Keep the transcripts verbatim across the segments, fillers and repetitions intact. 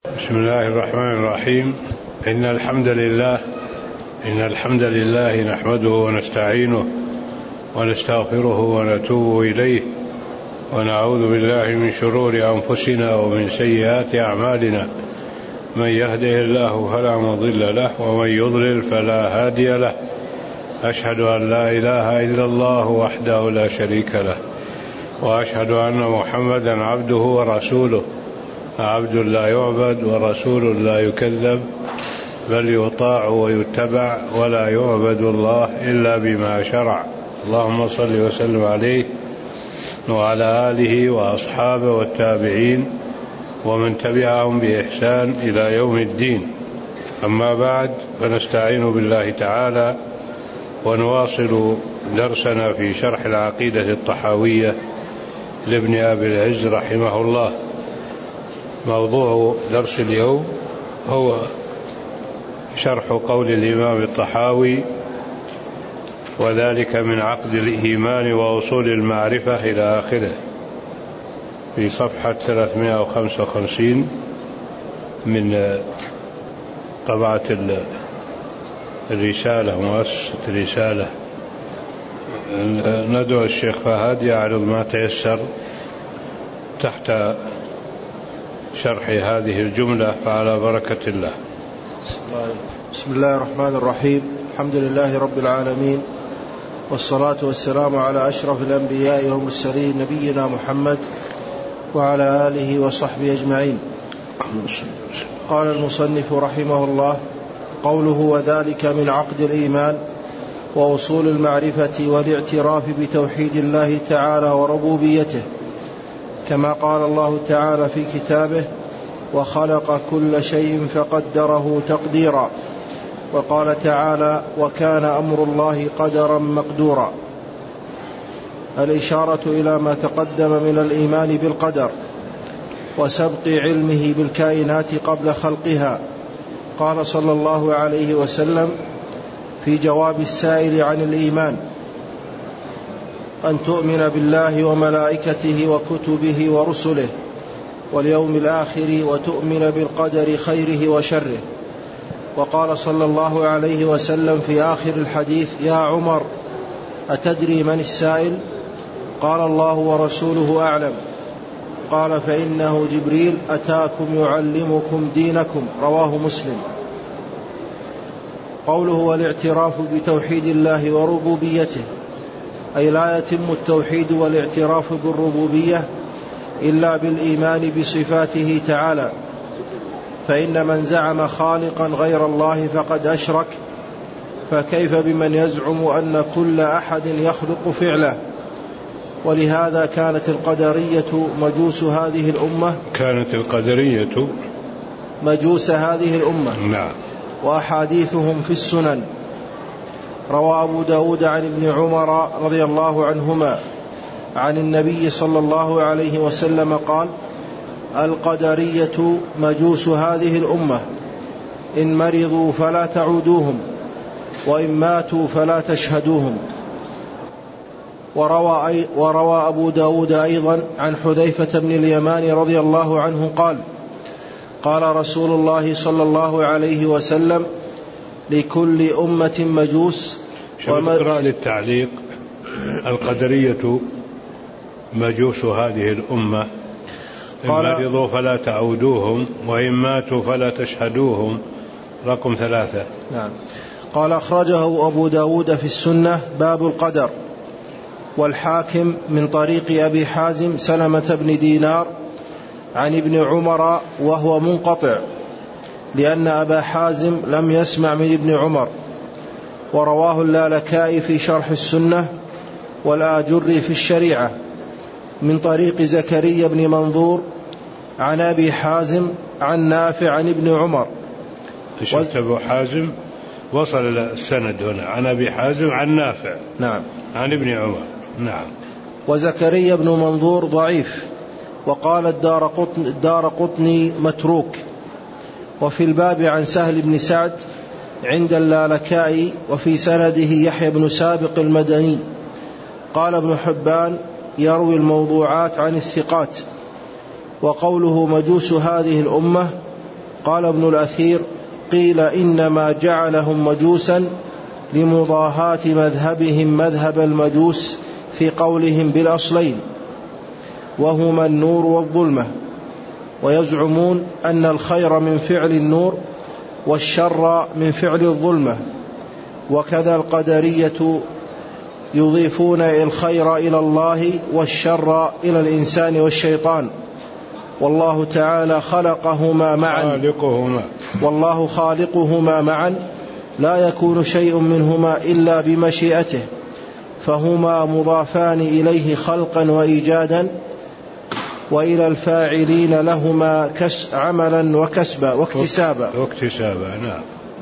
بسم الله الرحمن الرحيم. إن الحمد لله إن الحمد لله نحمده ونستعينه ونستغفره ونتوب إليه ونعوذ بالله من شرور أنفسنا ومن سيئات أعمالنا. من يهده الله فلا مضل له ومن يضلل فلا هادي له. أشهد أن لا إله إلا الله وحده لا شريك له وأشهد أن محمدا عبده ورسوله. عبد لا يعبد ورسول لا يكذب بل يطاع ويتبع ولا يعبد الله إلا بما شرع. اللهم صل وسلم عليه وعلى آله وأصحابه والتابعين ومن تبعهم بإحسان إلى يوم الدين. أما بعد، فنستعين بالله تعالى ونواصل درسنا في شرح العقيدة الطحاوية لابن أبي العز رحمه الله. موضوع درس اليوم هو شرح قول الإمام الطحاوي: وذلك من عقد الإيمان وأصول المعرفة إلى آخره، في صفحة ثلاثمائة وخمسة وخمسين من طبعة الرسالة، مؤسسة الرسالة. ندعو الشيخ فهد يعرض ما تيسر تحت شرح هذه الجملة، فعلى بركة الله. بسم الله الرحمن الرحيم. الحمد لله رب العالمين، والصلاة والسلام على أشرف الأنبياء والمرسلين نبينا محمد وعلى آله وصحبه أجمعين. قال المصنف رحمه الله: قوله وذلك من عقد الإيمان وأصول المعرفة والاعتراف بتوحيد الله تعالى وربوبيته، كما قال الله تعالى في كتابه: وخلق كل شيء فقدره تقديرا. وقال تعالى: وكان أمر الله قدرا مقدورا. الإشارة إلى ما تقدم من الإيمان بالقدر وسبق علمه بالكائنات قبل خلقها. قال صلى الله عليه وسلم في جواب السائل عن الإيمان: أن تؤمن بالله وملائكته وكتبه ورسله واليوم الآخر وتؤمن بالقدر خيره وشره. وقال صلى الله عليه وسلم في آخر الحديث: يا عمر، أتدري من السائل؟ قال: الله ورسوله أعلم. قال: فإنه جبريل أتاكم يعلمكم دينكم. رواه مسلم. قوله والاعتراف بتوحيد الله وربوبيته، أي لا يتم التوحيد والاعتراف بالربوبية إلا بالإيمان بصفاته تعالى، فإن من زعم خالقا غير الله فقد أشرك، فكيف بمن يزعم أن كل أحد يخلق فعله؟ ولهذا كانت القدرية مجوس هذه الأمة كانت القدرية مجوس هذه الأمة. نعم. وأحاديثهم في السنن. روى أبو داود عن ابن عمر رضي الله عنهما عن النبي صلى الله عليه وسلم قال: القدرية مجوس هذه الأمة، إن مرضوا فلا تعودوهم، وإن ماتوا فلا تشهدوهم. وروى, أي وروى أبو داود أيضا عن حذيفة بن اليمان رضي الله عنه قال: قال رسول الله صلى الله عليه وسلم: لكل أمة مجوس. اقرأ للتعليق: القدرية مجوس هذه الأمة، إن مرضوا فلا تعودوهم، وإن ماتوا فلا تشهدوهم. رقم ثلاثة. نعم. قال: أخرجه أبو داود في السنة باب القدر، والحاكم من طريق أبي حازم سلمة بن دينار عن ابن عمر، وهو منقطع لأن أبا حازم لم يسمع من ابن عمر. ورواه اللالكائي في شرح السنة والآجري في الشريعة من طريق زكريا بن منظور عن أبي حازم عن نافع عن ابن عمر. شفت أبو حازم وصل السند هنا عن أبي حازم عن نافع. نعم. عن ابن عمر. نعم. وزكريا بن منظور ضعيف، وقال الدار قطن الدار قطني متروك. وفي الباب عن سهل بن سعد عند اللالكائي، وفي سنده يحيى بن سابق المدني. قال ابن حبان: يروي الموضوعات عن الثقات. وقوله مجوس هذه الأمة قال ابن الأثير: قيل إنما جعلهم مجوسا لمضاهاة مذهبهم مذهب المجوس في قولهم بالأصلين وهما النور والظلمة، ويزعمون أن الخير من فعل النور والشر من فعل الظلمة. وكذا القدرية يضيفون الخير إلى الله والشر إلى الإنسان والشيطان، والله تعالى خلقهما معا خالقهما والله خالقهما معا، لا يكون شيء منهما إلا بمشيئته، فهما مضافان إليه خلقا وإيجادا، وإلى الفاعلين لهما كس عملا وكسبا واكتسابا واكتسابا نعم.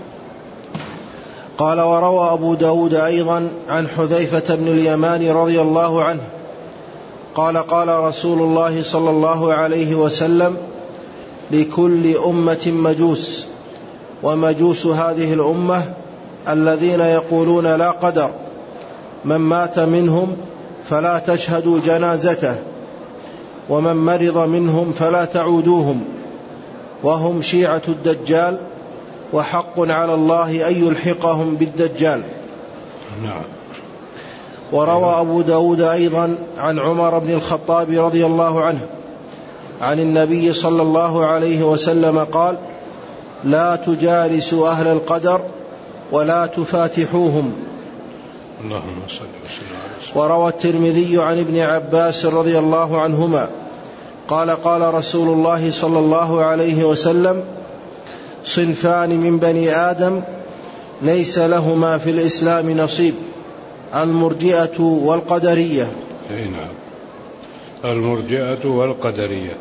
قال: وروى أبو داود أيضا عن حذيفة بن اليمان رضي الله عنه قال: قال رسول الله صلى الله عليه وسلم: لكل أمة مجوس، ومجوس هذه الأمة الذين يقولون لا قدر، من مات منهم فلا تشهدوا جنازته، ومن مرض منهم فلا تعودوهم، وهم شيعة الدجال، وحق على الله أن يلحقهم بالدجال. نعم. وروى أبو داود أيضا عن عمر بن الخطاب رضي الله عنه عن النبي صلى الله عليه وسلم قال: لا تجالسوا أهل القدر ولا تفاتحوهم. اللهم صل وسلم على سيدنا. وروى الترمذي عن ابن عباس رضي الله عنهما قال: قال رسول الله صلى الله عليه وسلم: صنفان من بني آدم ليس لهما في الإسلام نصيب، المرجئة والقدرية. أي نعم، المرجئة والقدرية.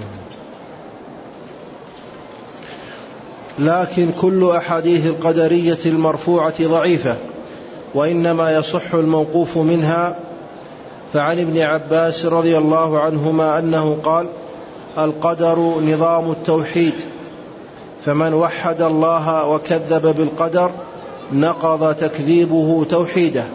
لكن كل أحاديث القدرية المرفوعة ضعيفة، وإنما يصح الموقوف منها. فعن ابن عباس رضي الله عنهما أنه قال: القدر نظام التوحيد، فمن وحد الله وكذب بالقدر نقض تكذيبه توحيده.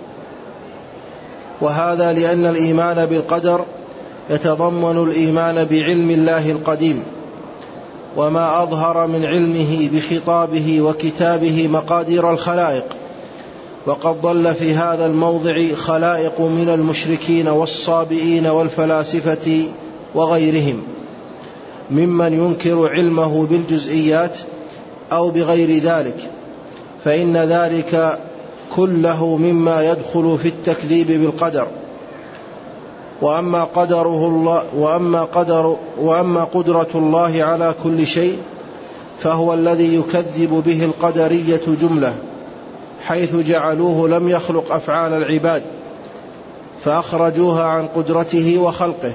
وهذا لأن الإيمان بالقدر يتضمن الإيمان بعلم الله القديم، وما أظهر من علمه بخطابه وكتابه مقادير الخلائق. وقد ضل في هذا الموضع خلائق من المشركين والصابئين والفلاسفة وغيرهم ممن ينكر علمه بالجزئيات أو بغير ذلك، فإن ذلك كله مما يدخل في التكذيب بالقدر. وأما قدره الله وأما قدر وأما قدرة الله على كل شيء فهو الذي يكذب به القدرية جملة، حيث جعلوه لم يخلق أفعال العباد فأخرجوها عن قدرته وخلقه.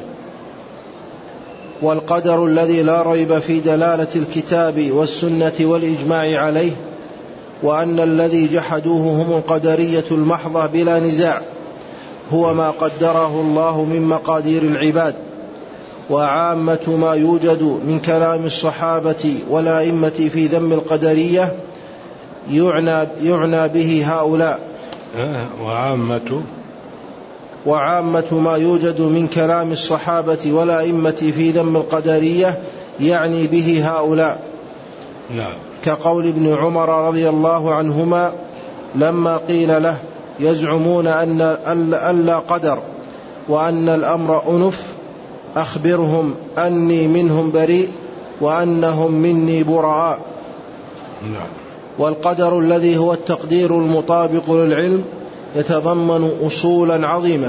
والقدر الذي لا ريب في دلالة الكتاب والسنة والإجماع عليه، وأن الذي جحدوه هم القدرية المحضة بلا نزاع، هو ما قدره الله من مقادير العباد. وعامة ما يوجد من كلام الصحابة والأئمة في ذم القدرية يعنى, يعنى به هؤلاء. وعامة وعامة ما يوجد من كلام الصحابة والأئمة في ذم القدرية يعني به هؤلاء. نعم. كقول ابن عمر رضي الله عنهما لما قيل له: يزعمون أن ألا قدر وأن الأمر أنف، أخبرهم أني منهم بريء وأنهم مني براء. نعم. والقدر الذي هو التقدير المطابق للعلم يتضمن أصولا عظيمة،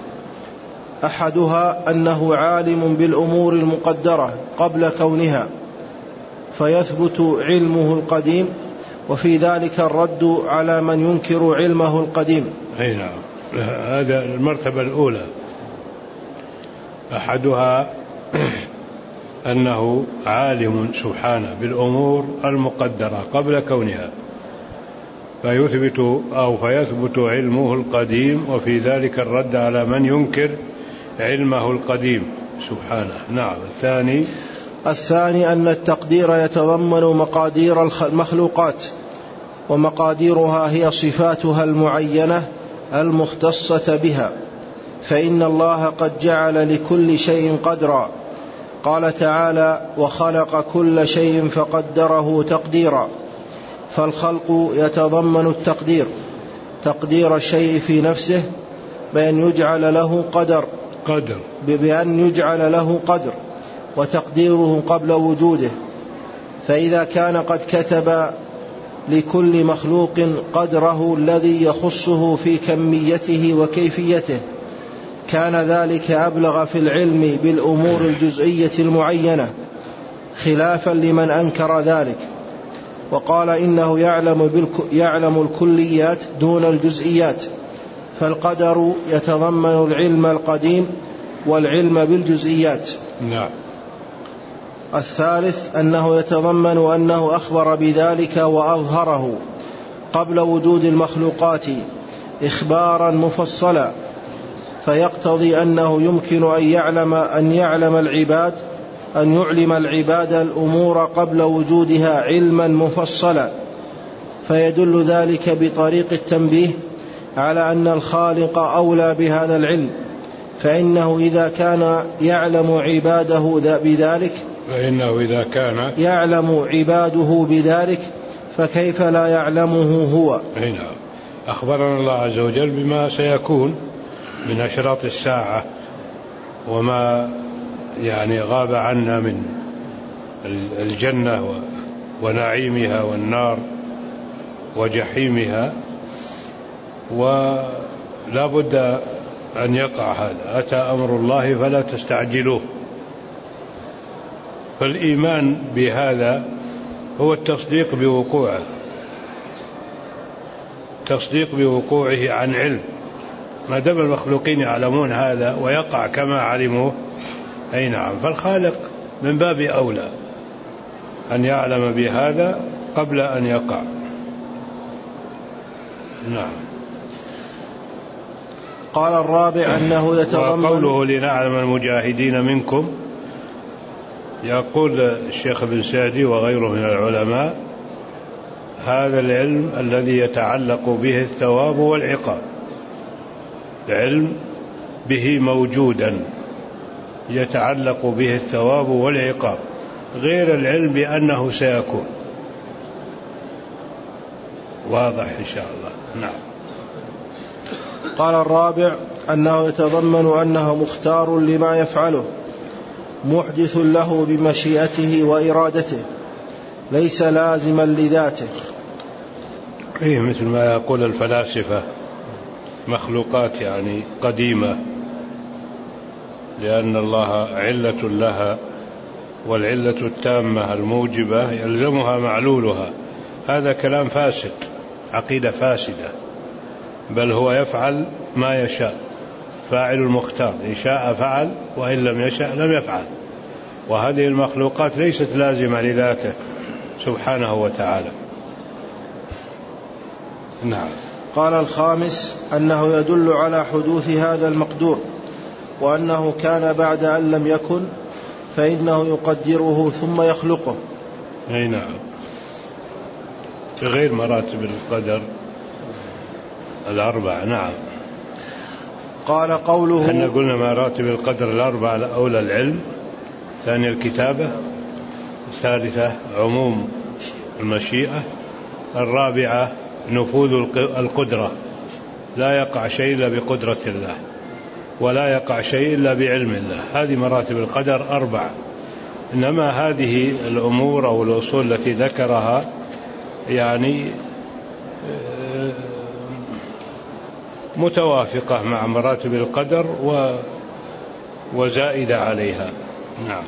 أحدها أنه عالم بالأمور المقدرة قبل كونها فيثبت علمه القديم، وفي ذلك الرد على من ينكر علمه القديم. أي نعم، هذا المرتبة الأولى. أحدها أنه عالم سبحانه بالأمور المقدرة قبل كونها فيثبت أو فيثبت علمه القديم، وفي ذلك الرد على من ينكر علمه القديم سبحانه. نعم. الثاني الثاني أن التقدير يتضمن مقادير المخلوقات، ومقاديرها هي صفاتها المعينة المختصة بها، فإن الله قد جعل لكل شيء قدرا، قال تعالى: وخلق كل شيء فقدره تقديرا. فالخلق يتضمن التقدير، تقدير الشيء في نفسه بأن يجعل له قدر قدر بأن يجعل له قدر وتقديره قبل وجوده. فإذا كان قد كتب لكل مخلوق قدره الذي يخصه في كميته وكيفيته كان ذلك أبلغ في العلم بالأمور الجزئية المعينة، خلافا لمن أنكر ذلك وقال إنه يعلم, يعلم الكليات دون الجزئيات. فالقدر يتضمن العلم القديم والعلم بالجزئيات. نعم. الثالث أنه يتضمن أنه أخبر بذلك وأظهره قبل وجود المخلوقات إخبارا مفصلا، فيقتضي أنه يمكن أن يعلم, أن يعلم العباد أن يعلم العباد الأمور قبل وجودها علما مفصلا، فيدل ذلك بطريق التنبيه على أن الخالق أولى بهذا العلم، فإنه إذا كان يعلم عباده بذلك فإنه إذا كان يعلم عباده بذلك فكيف لا يعلمه هو. هنا أخبرنا الله عز وجل بما سيكون من أشراط الساعة وما يعني غاب عنا من الجنة ونعيمها والنار وجحيمها، ولا بد أن يقع هذا. أتى أمر الله فلا تستعجلوه. فالإيمان بهذا هو التصديق بوقوعه، تصديق بوقوعه عن علم. ما دام المخلوقين يعلمون هذا ويقع كما علموه، أي نعم، فالخالق من باب أولى أن يعلم بهذا قبل أن يقع. نعم. قال الرابع أنه يتضمن وقوله لنعلم المجاهدين منكم، يقول الشيخ ابن سعدي وغيره من العلماء: هذا العلم الذي يتعلق به الثواب والعقاب، العلم به موجودا يتعلق به الثواب والعقاب، غير العلم بأنه سيكون. واضح إن شاء الله. نعم. قال الرابع أنه يتضمن أنه مختار لما يفعله، محدث له بمشيئته وإرادته، ليس لازما لذاته. إيه، مثل ما يقول الفلاسفة مخلوقات يعني قديمة لأن الله علة لها، والعلة التامة الموجبة يلزمها معلولها. هذا كلام فاسد، عقيدة فاسدة، بل هو يفعل ما يشاء، فاعل المختار، إن شاء فعل وإن لم يشاء لم يفعل. وهذه المخلوقات ليست لازمة لذاته سبحانه وتعالى. نعم. قال الخامس أنه يدل على حدوث هذا المقدور، وأنه كان بعد أن لم يكن، فإنه يقدره ثم يخلقه. أي نعم، في غير مراتب القدر الأربعة. نعم. قال قوله احنا قلنا مراتب القدر الأربعة: الأولى العلم، ثانية الكتابة، الثالثة عموم المشيئة، الرابعة نفوذ القدرة، لا يقع شيء إلا بقدرة الله، ولا يقع شيء إلا بعلم الله. هذه مراتب القدر أربعة. إنما هذه الأمور أو الأصول التي ذكرها يعني متوافقة مع مراتب القدر وزائدة عليها. نعم.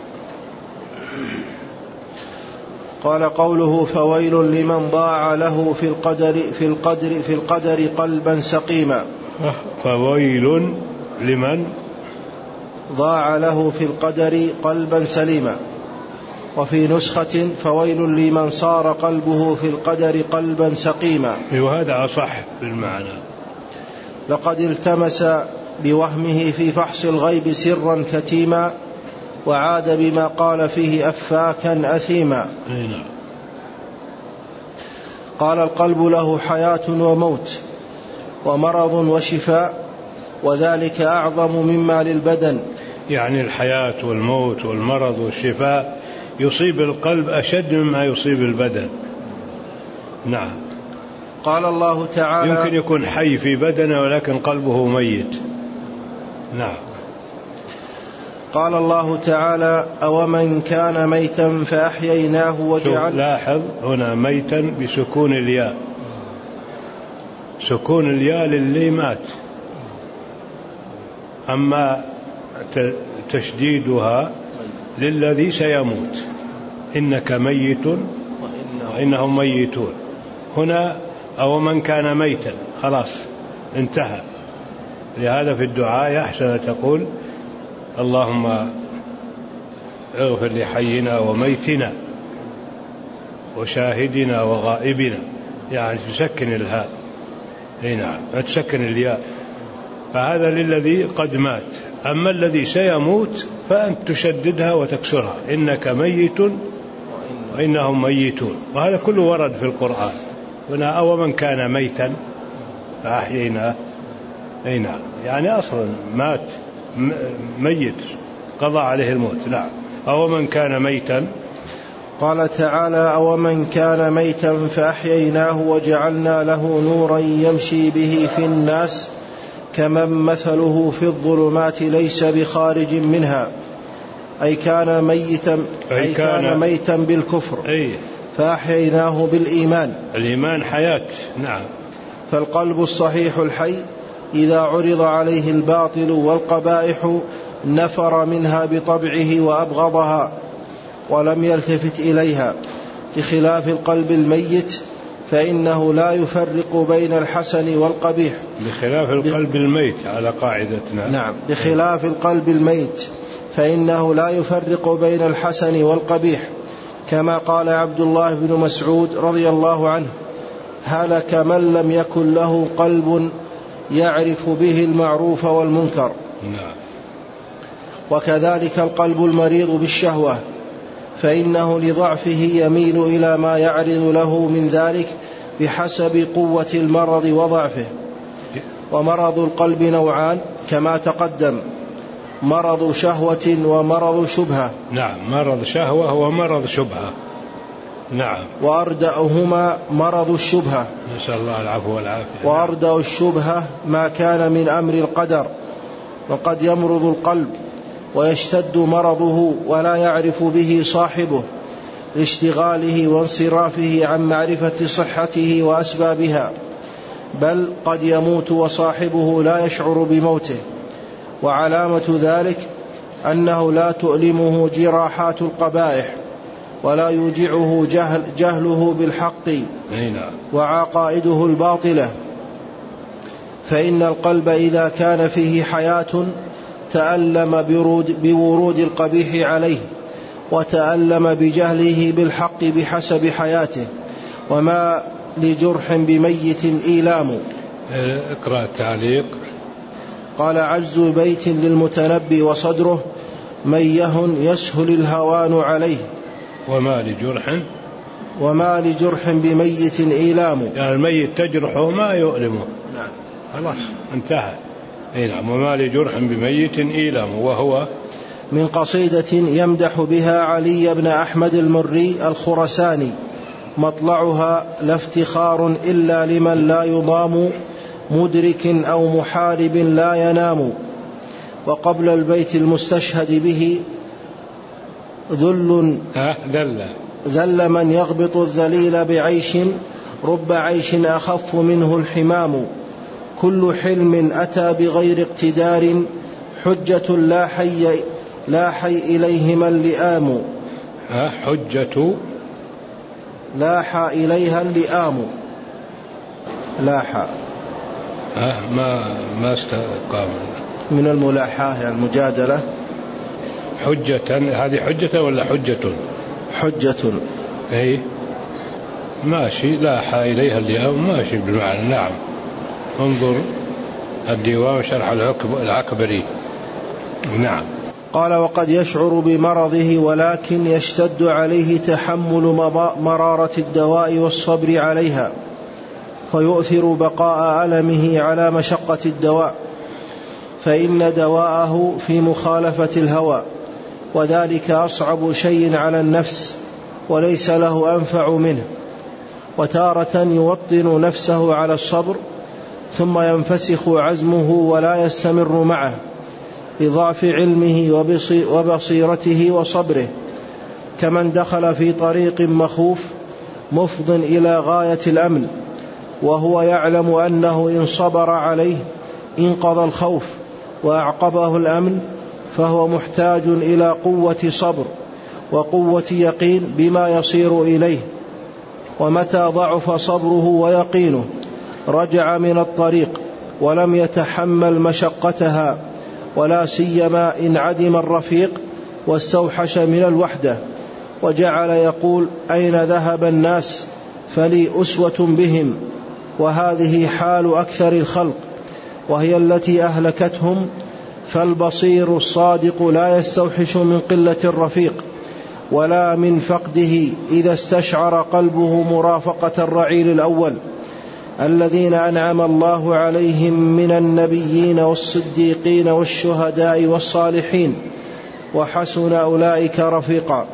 قال قوله فويل لمن ضاع له في القدر في القدر في القدر قلبا سقيما. فويل لمن ضاع له في القدر قلبا سليما. وفي نسخة فويل لمن صار قلبه في القدر قلبا سقيما. وهذا أصح بالمعنى. لقد التمس بوهمه في فحص الغيب سرا كتيما، وعاد بما قال فيه أفاكا أثيما. قال القلب له حياة وموت ومرض وشفاء، وذلك أعظم مما للبدن، يعني الحياة والموت والمرض والشفاء يصيب القلب أشد مما يصيب البدن. نعم. قال الله تعالى يمكن يكون حي في بدنه ولكن قلبه ميت. نعم. قال الله تعالى أومن كان ميتا فأحييناه وجعل. لاحظ هنا ميتا بسكون الياء، سكون الياء للي مات، أما تشديدها للذي سيموت، إنك ميت وإنهم ميتون. هنا أو من كان ميتا خلاص انتهى. لهذا في الدعاء يحسن تقول اللهم اغفر لحينا وميتنا وشاهدنا وغائبنا، يعني تسكن الهاء. نعم تسكن الياء، فهذا للذي قد مات. أما الذي سيموت فأنت تشددها وتكسرها، إنك ميت وإنهم ميتون. وهذا كله ورد في القرآن. هنا أو من كان ميتا فأحييناه، أي نعم، يعني أصلا مات ميت قضى عليه الموت. نعم. أو من كان ميتا. قال تعالى أو من كان ميتا فأحييناه وجعلنا له نورا يمشي به في الناس كمن مثله في الظلمات ليس بخارج منها، أي كان ميتا أي, أي كان, كان ميتا بالكفر أي فأحييناه بالإيمان. الإيمان حياة. نعم. فالقلب الصحيح الحي إذا عرض عليه الباطل والقبائح نفر منها بطبعه وأبغضها ولم يلتفت إليها، بخلاف القلب الميت فإنه لا يفرق بين الحسن والقبيح. بخلاف القلب الميت على قاعدتنا. نعم. بخلاف القلب الميت فإنه لا يفرق بين الحسن والقبيح، كما قال عبد الله بن مسعود رضي الله عنه هلك من لم يكن له قلب يعرف به المعروف والمنكر. نعم. وكذلك القلب المريض بالشهوة فإنه لضعفه يميل إلى ما يعرض له من ذلك بحسب قوة المرض وضعفه. ومرض القلب نوعان كما تقدم، مرض شهوة ومرض شبهة. نعم. مرض شهوة ومرض شبهة. نعم. وأردأهما مرض الشبهة، نسأل الله العفو والعافية. وأردأ الشبهة ما كان من أمر القدر، وقد يمرض القلب ويشتد مرضه ولا يعرف به صاحبه لاشتغاله وانصرافه عن معرفة صحته وأسبابها، بل قد يموت وصاحبه لا يشعر بموته. وعلامة ذلك أنه لا تؤلمه جراحات القبائح ولا يوجعه جهل جهله بالحق وعقائده الباطلة. فإن القلب إذا كان فيه حياة تألم بورود القبيح عليه، وتألم بجهله بالحق بحسب حياته، وما لجرح بميت إيلام. اقرأ التعليق. قال عجز بيت للمتنبي وصدره ميه يسهل الهوان عليه. وما لجرح وما لجرح بميت إيلام، يعني الميت تجرحه ما يؤلمه. نعم. خلاص انتهى. نعم. وما لجرح بميت إيلام، وهو من قصيدة يمدح بها علي بن أحمد المري الخرساني، مطلعها لا افتخار إلا لمن لا يضام مدرك أو محارب لا ينام. وقبل البيت المستشهد به ذل ذل ذل من يغبط الذليل بعيش رب عيش أخف منه الحمام. كل حلم أتى بغير اقتدار حجة لا حي لا حي إليهما اللئام. حجة لاح إليها اللئام. لاح ما ما استقام من الملاحاة يعني المجادلة. حجة هذه حجة ولا حجة؟ حجة. أي ماشي. لاح إليها اللئام ماشي بالمعنى. نعم. انظر الديوان شرح العكبري. نعم. قال وقد يشعر بمرضه ولكن يشتد عليه تحمل مرارة الدواء والصبر عليها، فيؤثر بقاء ألمه على مشقة الدواء، فإن دواءه في مخالفة الهوى، وذلك أصعب شيء على النفس وليس له أنفع منه. وتارة يوطن نفسه على الصبر ثم ينفسخ عزمه ولا يستمر معه لضعف علمه وبصيرته وصبره، كمن دخل في طريق مخوف مفض إلى غاية الأمن وهو يعلم أنه إن صبر عليه انقضى الخوف وأعقبه الأمن، فهو محتاج إلى قوة صبر وقوة يقين بما يصير إليه. ومتى ضعف صبره ويقينه رجع من الطريق ولم يتحمل مشقتها، ولا سيما إن عدم الرفيق واستوحش من الوحدة، وجعل يقول أين ذهب الناس فلي أسوة بهم. وهذه حال أكثر الخلق وهي التي أهلكتهم. فالبصير الصادق لا يستوحش من قلة الرفيق ولا من فقده إذا استشعر قلبه مرافقة الرعيل الأول الذين أنعم الله عليهم من النبيين والصديقين والشهداء والصالحين، وحسن أولئك رفيقا.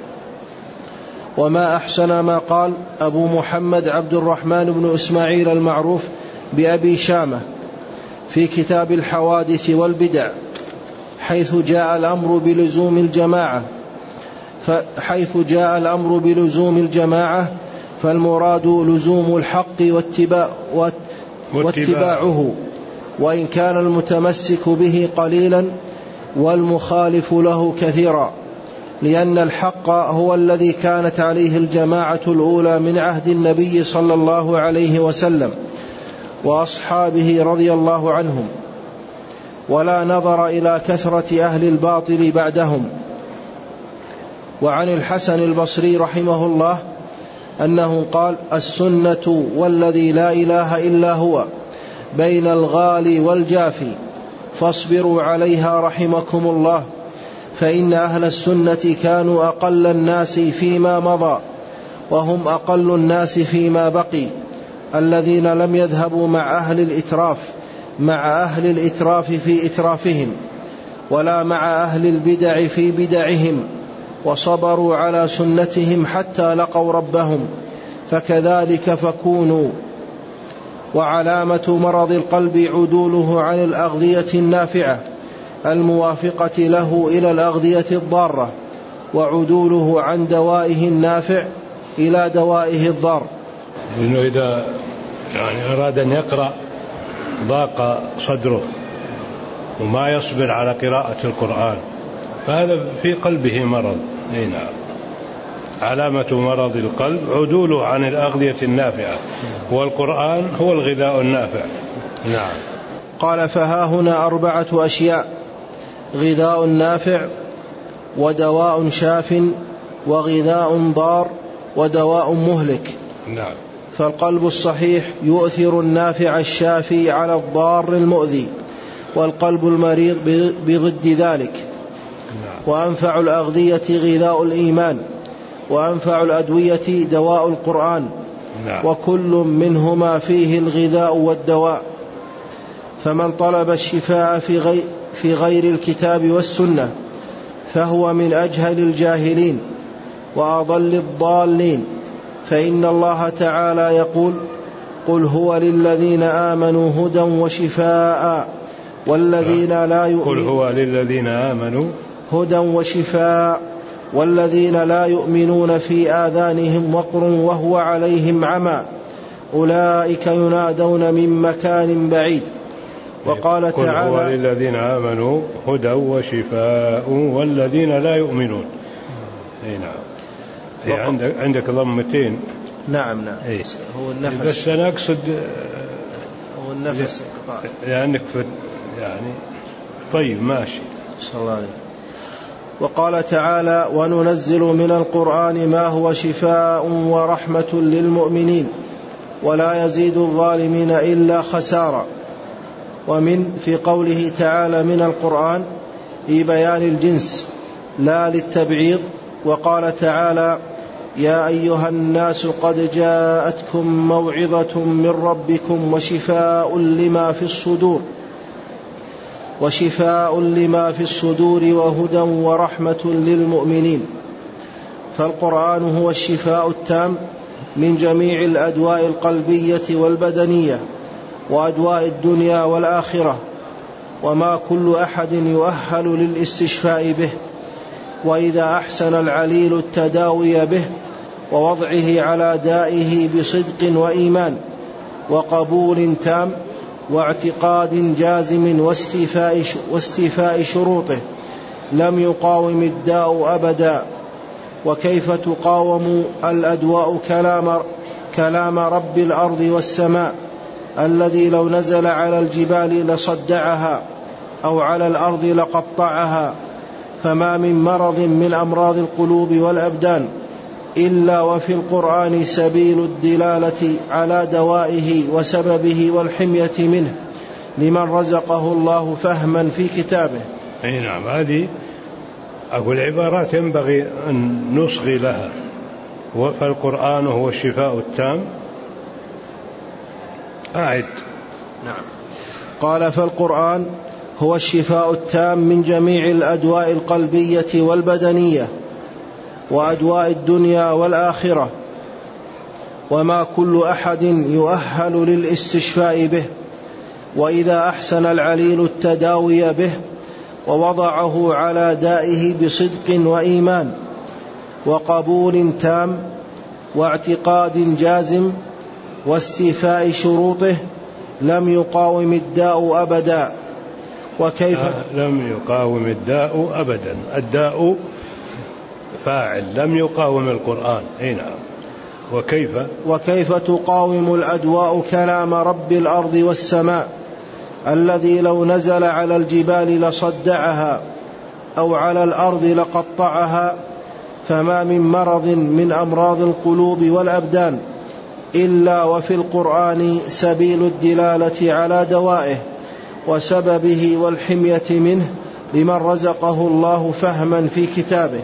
وما أحسن ما قال أبو محمد عبد الرحمن بن إسماعيل المعروف بأبي شامة في كتاب الحوادث والبدع، حيث جاء الأمر بلزوم الجماعة حيث جاء الأمر بلزوم الجماعة فالمراد لزوم الحق واتباع واتباعه، وإن كان المتمسك به قليلا والمخالف له كثيرا، لأن الحق هو الذي كانت عليه الجماعة الأولى من عهد النبي صلى الله عليه وسلم وأصحابه رضي الله عنهم، ولا نظر إلى كثرة أهل الباطل بعدهم. وعن الحسن البصري رحمه الله أنه قال: السنة والذي لا إله إلا هو بين الغالي والجافي، فاصبروا عليها رحمكم الله، فإن أهل السنة كانوا أقل الناس فيما مضى، وهم أقل الناس فيما بقي، الذين لم يذهبوا مع أهل الإتراف مع أهل الإتراف في إترافهم، ولا مع أهل البدع في بدعهم، وصبروا على سنتهم حتى لقوا ربهم، فكذلك فكونوا. وعلامة مرض القلب عدوله عن الأغذية النافعة الموافقة له إلى الأغذية الضارة، وعدوله عن دوائه النافع إلى دوائه الضار. إنه إذا يعني أراد أن يقرأ ضاق صدره وما يصبر على قراءة القرآن، فهذا في قلبه مرض. نعم، علامة مرض القلب عدوله عن الأغذية النافعة، والقرآن هو الغذاء النافع. نعم. قال: فها هنا أربعة أشياء: غذاء نافع، ودواء شاف، وغذاء ضار، ودواء مهلك. نعم. فالقلب الصحيح يؤثر النافع الشافي على الضار المؤذي، والقلب المريض بضد ذلك. وأنفع الأغذية غذاء الإيمان، وأنفع الأدوية دواء القرآن. نعم. وكل منهما فيه الغذاء والدواء. فمن طلب الشفاء في غير, في غير الكتاب والسنة فهو من أجهل الجاهلين وأضل الضالين، فإن الله تعالى يقول: قل هو للذين آمنوا هدى وشفاء والذين لا يؤمنون قل هو للذين آمنوا هدى وشفاء والذين لا يؤمنون في آذانهم وقر وهو عليهم عمى أولئك ينادون من مكان بعيد. وقال قل تعالى: هو للذين آمنوا هدى وشفاء والذين لا يؤمنون. اي نعم. هي عندك عندك ضمتين. نعم نعم. إيه؟ هو النفس، بس أنا أقصد هو النفس انقطاع لأنك يعني. طيب ماشي. صلى الله عليه. وقال تعالى: وننزل من القرآن ما هو شفاء ورحمة للمؤمنين ولا يزيد الظالمين إلا خسارا. ومن في قوله تعالى من القرآن لبيان الجنس لا للتبعيض. وقال تعالى: يا أيها الناس قد جاءتكم موعظة من ربكم وشفاء لما في الصدور. وشفاء لما في الصدور وهدى ورحمة للمؤمنين. فالقرآن هو الشفاء التام من جميع الأدواء القلبية والبدنية وأدواء الدنيا والآخرة، وما كل أحد يؤهل للاستشفاء به، وإذا أحسن العليل التداوي به ووضعه على دائه بصدق وإيمان وقبول تام واعتقاد جازم واستيفاء, واستيفاء شروطه لم يقاوم الداء أبدا. وكيف تقاوم الأدواء كلام, كلام رب الأرض والسماء الذي لو نزل على الجبال لصدعها أو على الأرض لقطعها؟ فما من مرض من أمراض القلوب والأبدان إلا وفي القرآن سبيل الدلالة على دوائه وسببه والحمية منه لمن رزقه الله فهما في كتابه. أي نعم، هذه أقول عبارات ينبغي أن نصغي لها. فالقرآن هو الشفاء التام. أعد. نعم. قال: فالقرآن هو الشفاء التام من جميع الأدواء القلبية والبدنية وأدواء الدنيا والآخرة، وما كل أحد يؤهل للاستشفاء به، وإذا أحسن العليل التداوي به ووضعه على دائه بصدق وإيمان وقبول تام واعتقاد جازم واستيفاء شروطه لم يقاوم الداء أبدا. وكيف لم يقاوم الداء أبدا؟ الداء فاعل، لم يقاوم القرآن. أي نعم. وكيف وكيف تقاوم الأدواء كلام رب الأرض والسماء الذي لو نزل على الجبال لصدعها أو على الأرض لقطعها؟ فما من مرض من أمراض القلوب والأبدان إلا وفي القرآن سبيل الدلالة على دوائه وسببه والحمية منه لمن رزقه الله فهما في كتابه.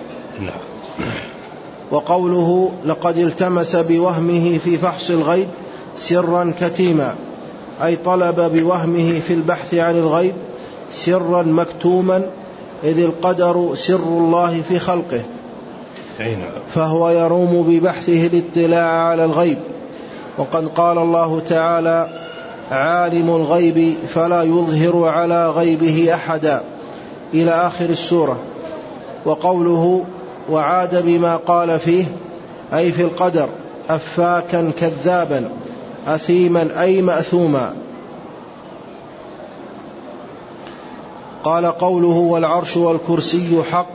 وقوله: لقد التمس بوهمه في فحص الغيب سرا كتيما، أي طلب بوهمه في البحث عن الغيب سرا مكتوما، إذ القدر سر الله في خلقه، فهو يروم ببحثه الاطلاع على الغيب. وقد قال الله تعالى: عالم الغيب فلا يظهر على غيبه أحدا، إلى آخر السورة. وقوله: وعاد بما قال فيه، أي في القدر، أفاكا كذابا أثيما أي مأثوما. قال: قوله: والعرش والكرسي حق،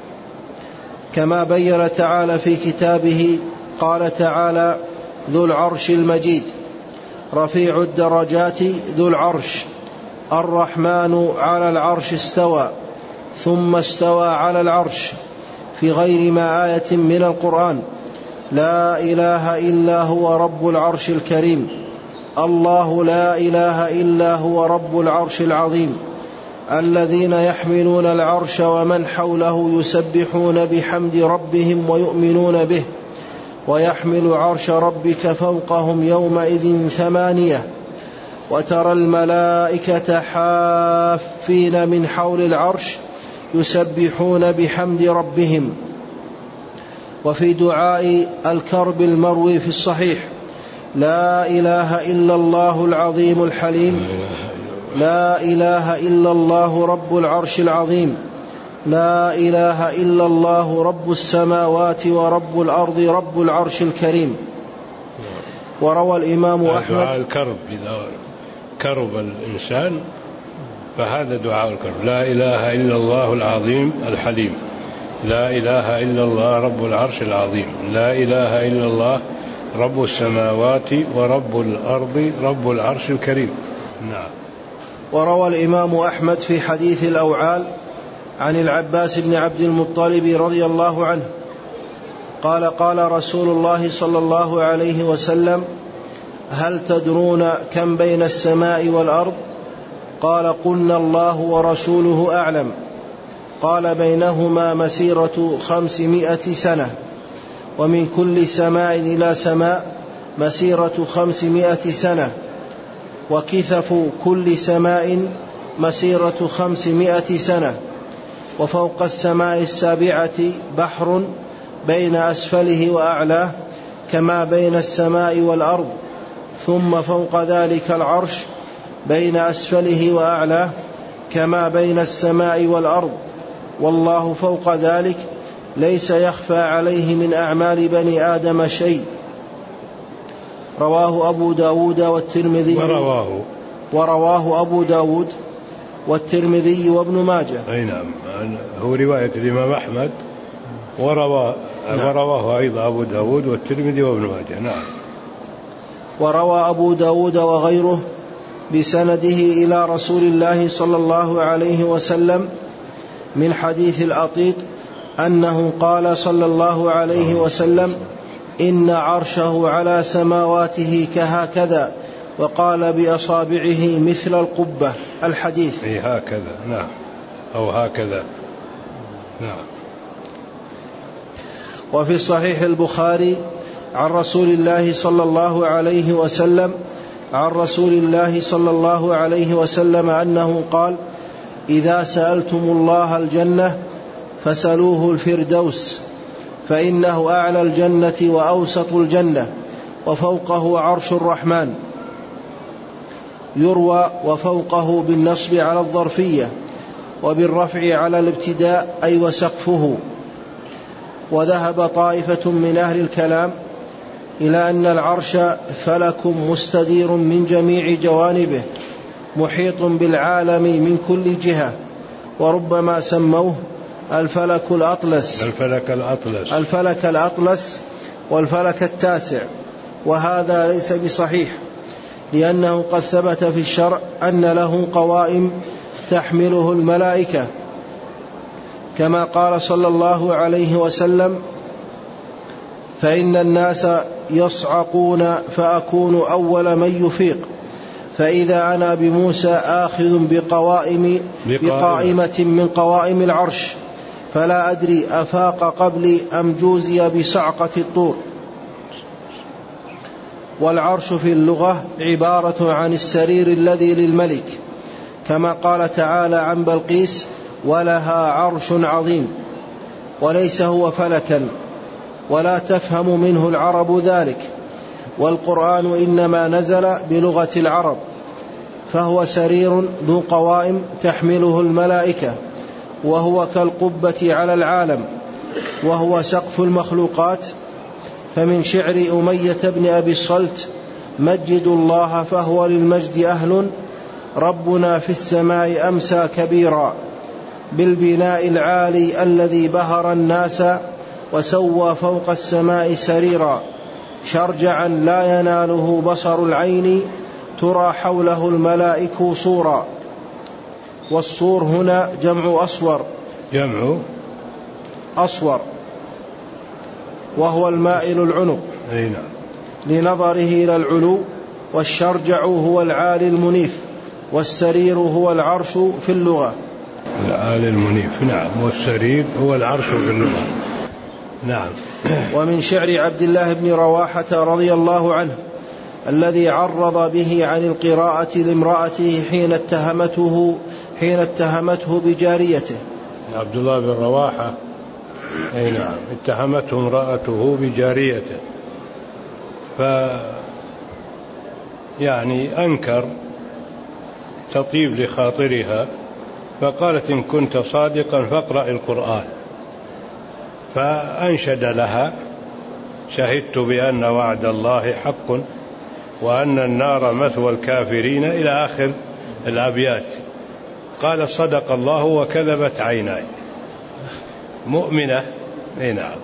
كما بين تعالى في كتابه. قال تعالى: ذو العرش المجيد، رفيع الدرجات ذو العرش، الرحمن على العرش استوى، ثم استوى على العرش، في غير ما آية من القرآن. لا إله إلا هو رب العرش الكريم، الله لا إله إلا هو رب العرش العظيم. الذين يحملون العرش ومن حوله يسبحون بحمد ربهم ويؤمنون به، ويحمل عرش ربك فوقهم يومئذ ثمانية. وترى الملائكة حافين من حول العرش يسبحون بحمد ربهم. وفي دعاء الكرب المروي في الصحيح: لا إله إلا الله العظيم الحليم، لا إله إلا الله رب العرش العظيم، لا إله إلا الله رب السماوات ورب الأرض رب العرش الكريم. وروى الإمام أحمد دعاء الكرب، إذا كرب الإنسان فهذا دعاء الكرب. لا إله إلا الله العظيم الحليم، لا إله إلا الله رب العرش العظيم، لا إله إلا الله رب السماوات ورب الأرض رب العرش الكريم. نعم. وروى الإمام أحمد في حديث الأوعال عن العباس بن عبد المطلب رضي الله عنه قال: قال رسول الله صلى الله عليه وسلم: هل تدرون كم بين السماء والأرض؟ قال: قلنا الله ورسوله أعلم. قال: بينهما مسيرة خمسمائة سنة، ومن كل سماء إلى سماء مسيرة خمسمائة سنة، وكثف كل سماء مسيرة خمسمائة سنة، وفوق السماء السابعة بحر بين أسفله وأعلاه كما بين السماء والأرض، ثم فوق ذلك العرش بين أسفله وأعلاه كما بين السماء والأرض، والله فوق ذلك ليس يخفى عليه من أعمال بني آدم شيء. رواه أبو داود والترمذي ورواه, ورواه أبو داود والترمذي وابن ماجه. أي نعم، هو رواية الإمام أحمد، ورواه نعم. ورواه أيضا أبو داود والترمذي وابن ماجه. نعم. وروى أبو داود وغيره بسنده إلى رسول الله صلى الله عليه وسلم من حديث الأطيط أنه قال صلى الله عليه وسلم: إن عرشه على سماواته كهكذا، وقال بأصابعه مثل القبة. الحديث. أي هكذا، نعم، أو هكذا، نعم. وفي صحيح البخاري عن رسول الله صلى الله عليه وسلم عن رسول الله صلى الله عليه وسلم أنه قال: إذا سألتم الله الجنة فسلوه الفردوس، فإنه أعلى الجنة وأوسط الجنة وفوقه عرش الرحمن. يروى وفوقه بالنصب على الظرفية، وبالرفع على الابتداء أي وسقفه. وذهب طائفة من أهل الكلام إلى أن العرش فلك مستدير من جميع جوانبه محيط بالعالم من كل جهة، وربما سموه الفلك الأطلس الفلك الأطلس الفلك الأطلس والفلك التاسع. وهذا ليس بصحيح، لأنه قد ثبت في الشرع أن له قوائم تحمله الملائكة، كما قال صلى الله عليه وسلم: فإن الناس يصعقون فأكون أول من يفيق، فإذا أنا بموسى آخذ بقوائم بقائمة من قوائم العرش، فلا أدري أفاق قبلي أم جوزي بصعقة الطور. والعرش في اللغة عبارة عن السرير الذي للملك، كما قال تعالى عن بلقيس: ولها عرش عظيم. وليس هو فلكا، ولا تفهم منه العرب ذلك، والقرآن إنما نزل بلغة العرب، فهو سرير ذو قوائم تحمله الملائكة، وهو كالقبة على العالم، وهو سقف المخلوقات. فمن شعر أمية بن أبي الصلت: مجد الله فهو للمجد أهل، ربنا في السماء أمسى كبيرا، بالبناء العالي الذي بهر الناس، وسوى فوق السماء سريرا، شرجعا لا يناله بصر العين، ترى حوله الملائك صورا. والصور هنا جمع أصور جمع أصور وهو المائل العنق لنظره إلى العلو. والشرجع هو العالي المنيف، والسرير هو العرش في اللغة. العالي المنيف، نعم، والسرير هو العرش في اللغة، نعم. ومن شعر عبد الله بن رواحة رضي الله عنه الذي عرض به عن القراءة لامرأته حين اتهمته حين اتهمته بجاريته. عبد الله بن رواحة، أي نعم، اتهمته امرأته بجاريته، ف يعني أنكر تطيب لخاطرها، فقالت: إن كنت صادقا فاقرأ القرآن. فأنشد لها: شهدت بأن وعد الله حق، وأن النار مثوى الكافرين، إلى آخر الأبيات. قال: صدق الله وكذبت عيناي. مؤمنة، اي نعم.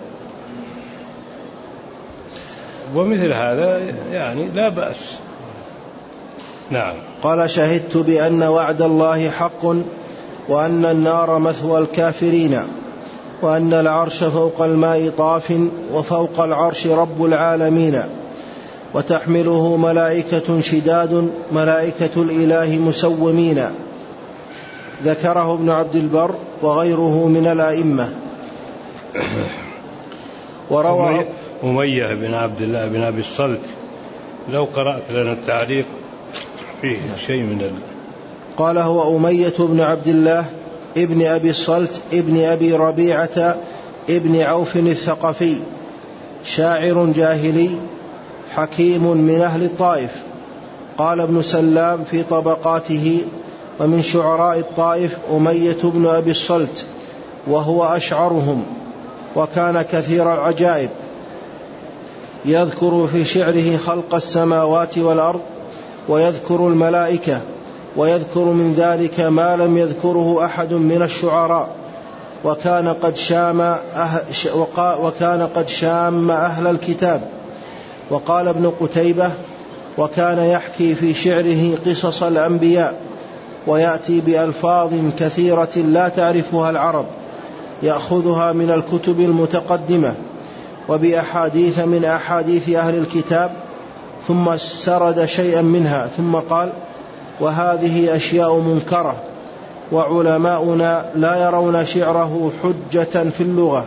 ومثل هذا يعني لا بأس، نعم. قال: شهدت بأن وعد الله حق، وأن النار مثوى الكافرين، وأن العرش فوق الماء طاف، وفوق العرش رب العالمين، وتحمله ملائكة شداد، ملائكة الإله مسومين. ذكره ابن عبد البر وغيره من الأئمة. وروى أمية بن عبد الله بن أبي الصلت، لو قرأت لنا التعليق فيه شيء من قال هو أمية بن عبد الله ابن أبي الصلت ابن أبي ربيعة ابن عوف الثقفي، شاعر جاهلي حكيم من أهل الطائف. قال ابن سلام في طبقاته: ومن شعراء الطائف أمية بن أبي الصلت، وهو أشعرهم، وكان كثير العجائب، يذكر في شعره خلق السماوات والأرض، ويذكر الملائكة، ويذكر من ذلك ما لم يذكره أحد من الشعراء، وكان قد شام أهل, وكان قد شام أهل الكتاب. وقال ابن قتيبة: وكان يحكي في شعره قصص الأنبياء، ويأتي بألفاظ كثيرة لا تعرفها العرب، يأخذها من الكتب المتقدمة، وبأحاديث من أحاديث أهل الكتاب، ثم سرد شيئا منها، ثم قال: وهذه أشياء منكرة، وعلماؤنا لا يرون شعره حجة في اللغة.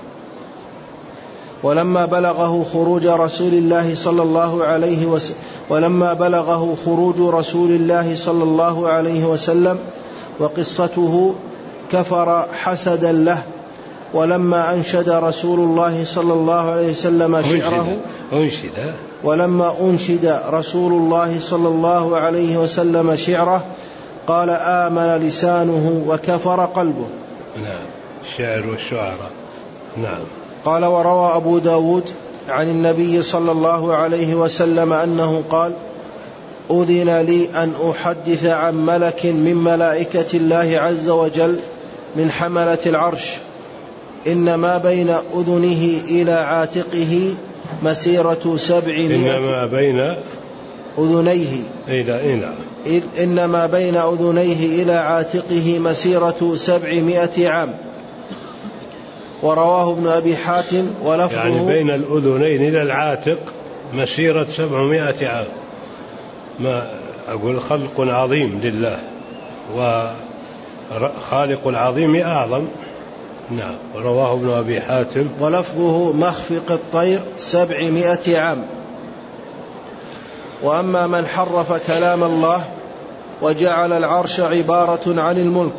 ولما بلغه خروج رسول الله صلى الله عليه وسلم ولما بلغه خروج رسول الله صلى الله عليه وسلم وقصته كفر حسدا له. ولما أنشد رسول الله صلى الله عليه وسلم شعره أنشد ولما أنشد رسول الله صلى الله عليه وسلم شعره قال: آمن لسانه وكفر قلبه. نعم، الشعر والشعراء. نعم. قال: وروى أبو داود عن النبي صلى الله عليه وسلم أنه قال: أذن لي أن أحدث عن ملك من ملائكة الله عز وجل من حملة العرش، إن ما بين أذنه إلى عاتقه مسيرة سبعمائة إنما بين أذنيه إلى إنما بين أذنيه إلى عاتقه مسيرة سبعمائة عام. ورواه ابن أبي حاتم ولفظه يعني بين الأذنين إلى العاتق مسيرة سبعمائة عام. ما أقول خلق عظيم لله، وخالق العظيم أعظم. نعم. ورواه ابن أبي حاتم ولفظه مخفق الطير سبعمائة عام. وأما من حرف كلام الله وجعل العرش عبارة عن الملك،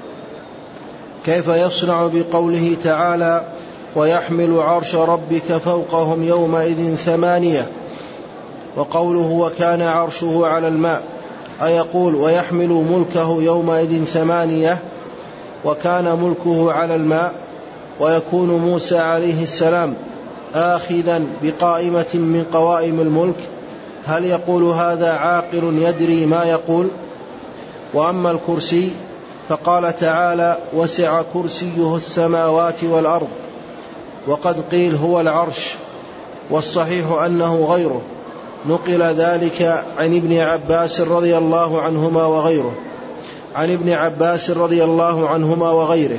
كيف يصنع بقوله تعالى: ويحمل عرش ربك فوقهم يومئذ ثمانية، وقوله وكان عرشه على الماء، أيقول ويحمل ملكه يومئذ ثمانية وكان ملكه على الماء، ويكون موسى عليه السلام آخذا بقائمة من قوائم الملك؟ هل يقول هذا عاقل يدري ما يقول؟ وأما الكرسي فقال تعالى: وسع كرسيه السماوات والأرض، وقد قيل هو العرش، والصحيح أنه غيره. نقل ذلك عن ابن عباس رضي الله عنهما وغيره عن ابن عباس رضي الله عنهما وغيره.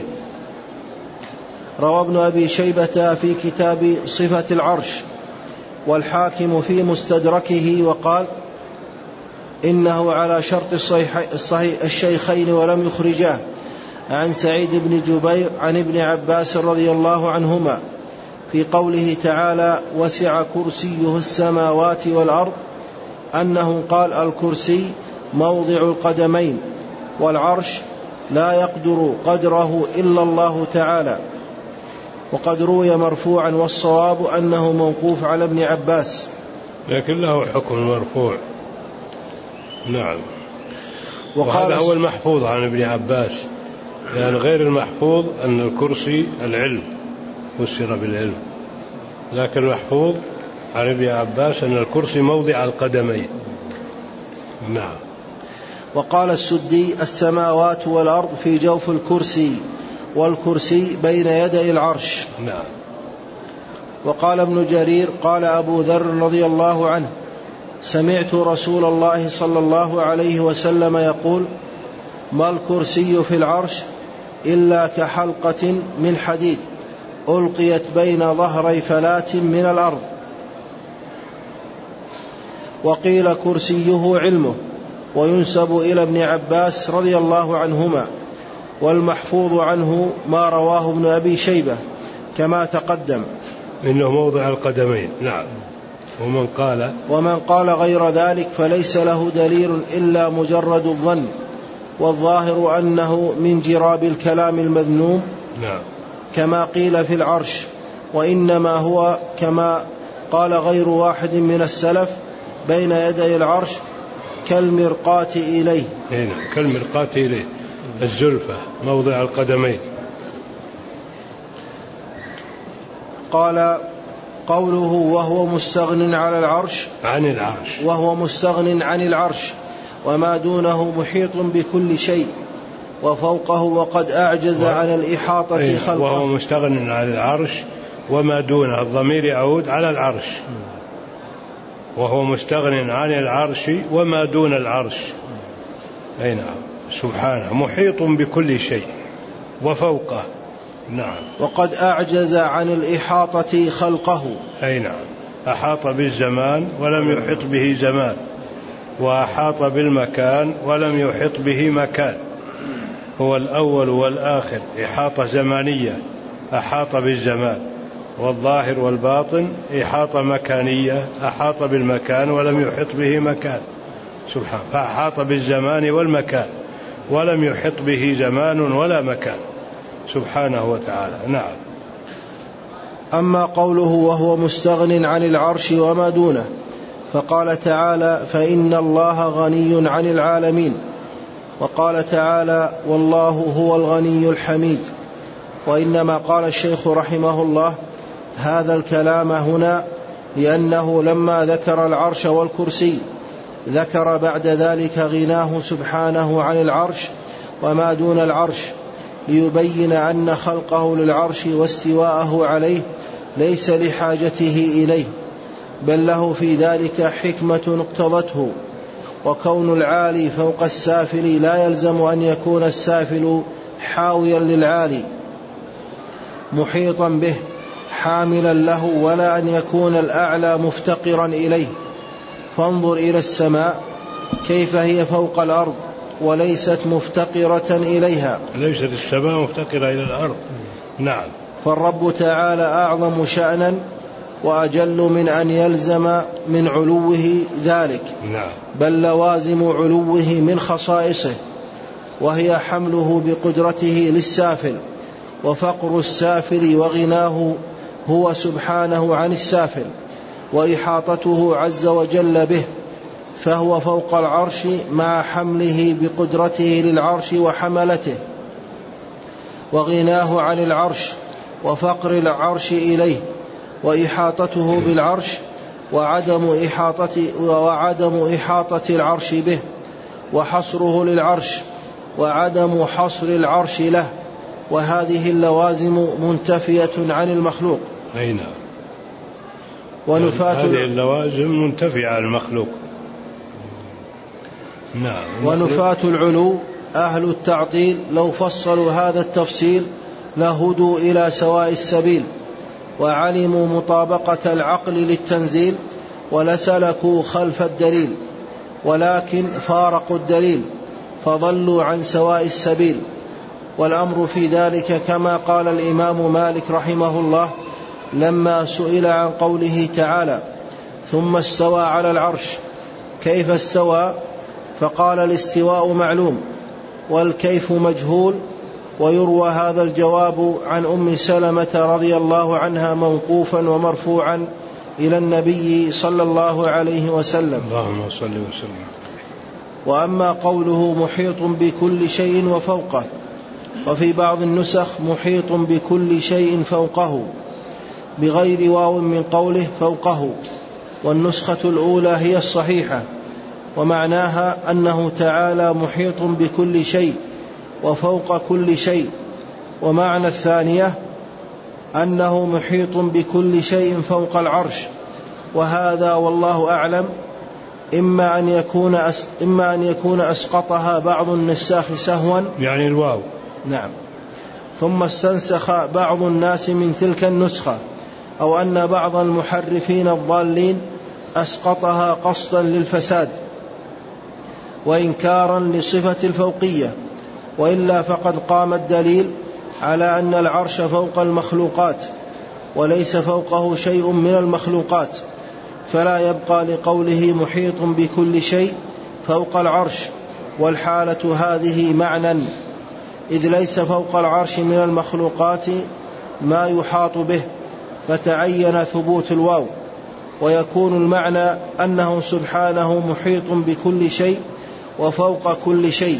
روى ابن أبي شيبة في كتاب صفة العرش، والحاكم في مستدركه وقال: إنه على شرط الصحيح الشيخين ولم يخرجاه، عن سعيد بن جبير عن ابن عباس رضي الله عنهما في قوله تعالى: وسع كرسيه السماوات والأرض، أنه قال: الكرسي موضع القدمين، والعرش لا يقدر قدره إلا الله تعالى. وقد روي مرفوعا، والصواب أنه موقوف على ابن عباس، لكن له حكم المرفوع. نعم. وهذا هو المحفوظ عن ابن عباس، لأن يعني غير المحفوظ أن الكرسي العلم فسر بالعلم، لكن المحفوظ عن ابن عباس أن الكرسي موضع القدمين. نعم. وقال السدي: السماوات والأرض في جوف الكرسي، والكرسي بين يدي العرش. نعم. وقال ابن جرير: قال أبو ذر رضي الله عنه: سمعت رسول الله صلى الله عليه وسلم يقول: ما الكرسي في العرش إلا كحلقة من حديد ألقيت بين ظهري فلاة من الأرض. وقيل كرسيه علمه، وينسب إلى ابن عباس رضي الله عنهما، والمحفوظ عنه ما رواه ابن أبي شيبة كما تقدم، إنه موضع القدمين. نعم. ومن قال ومن قال غير ذلك فليس له دليل إلا مجرد الظن، والظاهر أنه من جراب الكلام المذموم نعم. كما قيل في العرش، وإنما هو كما قال غير واحد من السلف بين يدي العرش كالمرقاة إليه. هنا كالمرقاة إليه، الزلفة موضع القدمين. قال قوله وهو مستغن على العرش عن العرش وهو مستغن عن العرش وما دونه محيط بكل شيء وفوقه وقد أعجز و... عن الإحاطة خلقه. وهو مستغن عن العرش وما دونه، الضمير يعود على العرش. وهو مستغن عن العرش وما دون العرش. أي نعم، سبحانه محيط بكل شيء وفوقه. نعم. وقد أعجز عن الإحاطة خلقه. أي نعم، أحاط بالزمان ولم يحط به زمان، وأحاط بالمكان ولم يحط به مكان. هو الأول والآخر، إحاطة زمانية أحاط بالزمان، والظاهر والباطن إحاطة مكانية أحاط بالمكان ولم يحط به مكان. سبحانه، فأحاط بالزمان والمكان ولم يحط به زمان ولا مكان سبحانه وتعالى. نعم. أما قوله وهو مستغن عن العرش وما دونه، فقال تعالى فإن الله غني عن العالمين، وقال تعالى والله هو الغني الحميد. وإنما قال الشيخ رحمه الله هذا الكلام هنا لأنه لما ذكر العرش والكرسي ذكر بعد ذلك غناه سبحانه عن العرش وما دون العرش، ليبين أن خلقه للعرش واستواءه عليه ليس لحاجته إليه، بل له في ذلك حكمة اقتضته. وكون العالي فوق السافل لا يلزم أن يكون السافل حاويا للعالي محيطا به حاملا له، ولا أن يكون الأعلى مفتقرا إليه. فانظر إلى السماء كيف هي فوق الأرض وليست مفتقرة إليها. ليست السماء مفتقرة إلى الأرض. نعم. فالرب تعالى أعظم شأنا وأجل من أن يلزم من علوه ذلك. نعم. بل لوازم علوه من خصائصه، وهي حمله بقدرته للسافل، وفقر السافل وغناه هو سبحانه عن السافل، وإحاطته عز وجل به، فهو فوق العرش مع حمله بقدرته للعرش وحملته، وغناه عن العرش وفقر العرش إليه، وإحاطته بالعرش وعدم إحاطة, وعدم إحاطة العرش به، وحصره للعرش وعدم حصر العرش له. وهذه اللوازم منتفية عن المخلوق. أي نعم. ونفاة هذه اللوازم منتفية عن المخلوق. نعم. ونفاة العلو أهل التعطيل لو فصلوا هذا التفصيل لهدوا إلى سواء السبيل، وعلموا مطابقة العقل للتنزيل، ولسلكوا خلف الدليل، ولكن فارقوا الدليل فضلوا عن سواء السبيل. والأمر في ذلك كما قال الإمام مالك رحمه الله لما سئل عن قوله تعالى ثم استوى على العرش كيف استوى، فقال الاستواء معلوم والكيف مجهول. ويروى هذا الجواب عن أم سلمة رضي الله عنها موقوفا ومرفوعا إلى النبي صلى الله عليه وسلم. اللهم صل وسلم. وأما قوله محيط بكل شيء وفوقه، وفي بعض النسخ محيط بكل شيء فوقه بغير واو من قوله فوقه، والنسخة الأولى هي الصحيحة، ومعناها أنه تعالى محيط بكل شيء وفوق كل شيء. ومعنى الثانية أنه محيط بكل شيء فوق العرش. وهذا والله أعلم إما أن يكون أس إما أن يكون أسقطها بعض النساخ سهوا، يعني الواو. نعم. ثم استنسخ بعض الناس من تلك النسخة، أو أن بعض المحرفين الضالين أسقطها قصدا للفساد وإنكارا لصفة الفوقية. وإلا فقد قام الدليل على أن العرش فوق المخلوقات وليس فوقه شيء من المخلوقات، فلا يبقى لقوله محيط بكل شيء فوق العرش والحالة هذه معنى، إذ ليس فوق العرش من المخلوقات ما يحاط به، فتعين ثبوت الواو، ويكون المعنى أنه سبحانه محيط بكل شيء وفوق كل شيء.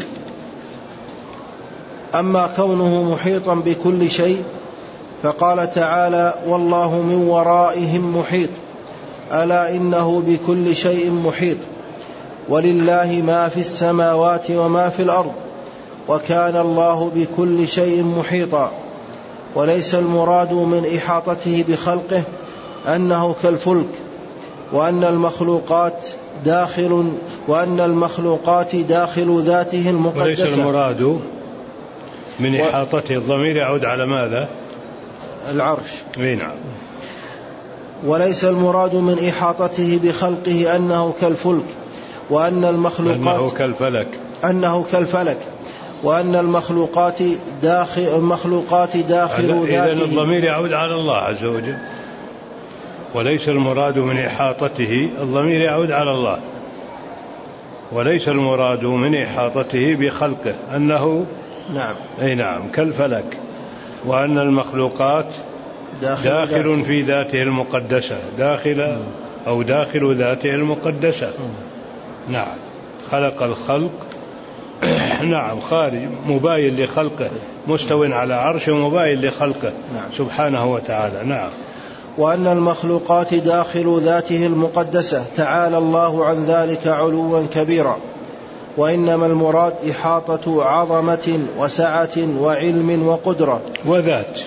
أما كونه محيطا بكل شيء فقال تعالى: والله من ورائهم محيط، ألا إنه بكل شيء محيط، ولله ما في السماوات وما في الأرض، وكان الله بكل شيء محيطا. وليس المراد من إحاطته بخلقه أنه كالفلك، وأن المخلوقات داخل وأن المخلوقات داخل ذاته المقدسة. وليس المراد من إحاطته، الضمير يعود على ماذا؟ العرش. نعم. وليس المراد من إحاطته بخلقه أنه كالفلك، وأن المخلوقات أنه كالفلك أنه كالفلك وأن المخلوقات داخل المخلوقات داخل ذاته. إذن الضمير يعود على الله عز وجل. وليس المراد من إحاطته، الضمير يعود على الله. وليس المراد من إحاطته بخلقه أنه نعم أي نعم كالفلك، وأن المخلوقات داخل, داخل في ذاته المقدسة، داخل أو داخل ذاته المقدسة. نعم. خلق الخلق نعم خارج مباين لخلقه، مستو على عرشه مباين لخلقه نعم. سبحانه وتعالى. نعم. وأن المخلوقات داخل ذاته المقدسة، تعالى الله عن ذلك علوا كبيرا. وإنما المراد إحاطة عظمة وسعة وعلم وقدرة وذات،